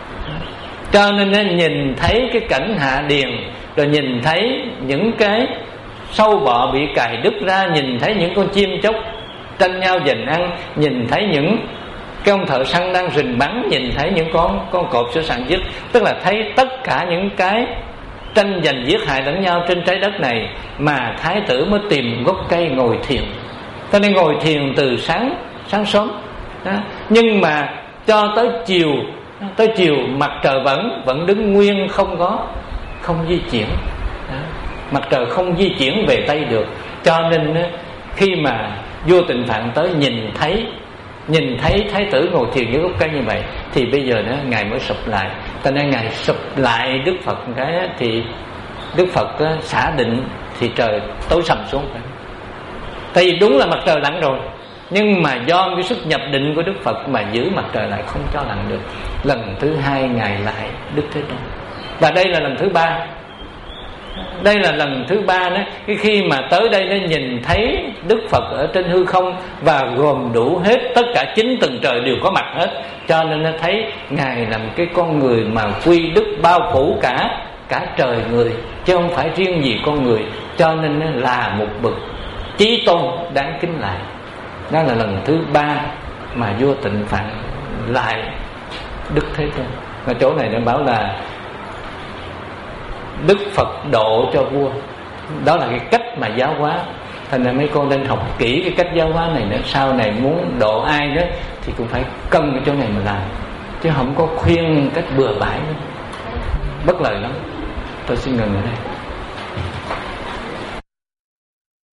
Cho nên nhìn thấy cái cảnh hạ điền, rồi nhìn thấy những cái sâu bọ bị cài đứt ra, nhìn thấy những con chim chóc tranh nhau giành ăn, nhìn thấy những cái ông thợ săn đang rình bắn, nhìn thấy những con con cọp sửa sẵn giết. Tức là thấy tất cả những cái tranh giành giết hại lẫn nhau trên trái đất này, mà Thái tử mới tìm gốc cây ngồi thiền. Cho nên ngồi thiền từ sáng sáng sớm đó. Nhưng mà cho tới chiều, tới chiều mặt trời vẫn vẫn đứng nguyên, không có không di chuyển đó. Mặt trời không di chuyển về Tây được. Cho nên khi mà vua Tịnh Phạn tới nhìn thấy nhìn thấy Thái tử ngồi thiền dưới gốc cây như vậy, thì bây giờ đó Ngài mới sụp lại. Cho nên Ngài sụp lại Đức Phật cái thì Đức Phật xả định thì trời tối sầm xuống. Tại vì đúng là mặt trời lặn rồi, nhưng mà do cái sức nhập định của Đức Phật mà giữ mặt trời lại không cho lặn được. Lần thứ hai Ngài lại Đức Thế Tôn. Và đây là lần thứ ba. Đây là lần thứ ba đó. Cái khi mà tới đây nó nhìn thấy Đức Phật ở trên hư không, và gồm đủ hết tất cả chín tầng trời đều có mặt hết. Cho nên nó thấy Ngài là một cái con người mà quy đức bao phủ cả cả trời người, chứ không phải riêng gì con người. Cho nên nó là một bậc chí tôn đáng kính lại. Đó là lần thứ ba mà vua Tịnh Phạn lại Đức Thế Tôn. Ở chỗ này nó bảo là Đức Phật độ cho vua. Đó là cái cách mà giáo hóa. Thành ra mấy con nên học kỹ cái cách giáo hóa này nữa. Sau này muốn độ ai đó thì cũng phải cân cái chỗ này mà làm, chứ không có khuyên cách bừa bãi nữa, bất lợi lắm. Tôi xin ngừng ở đây.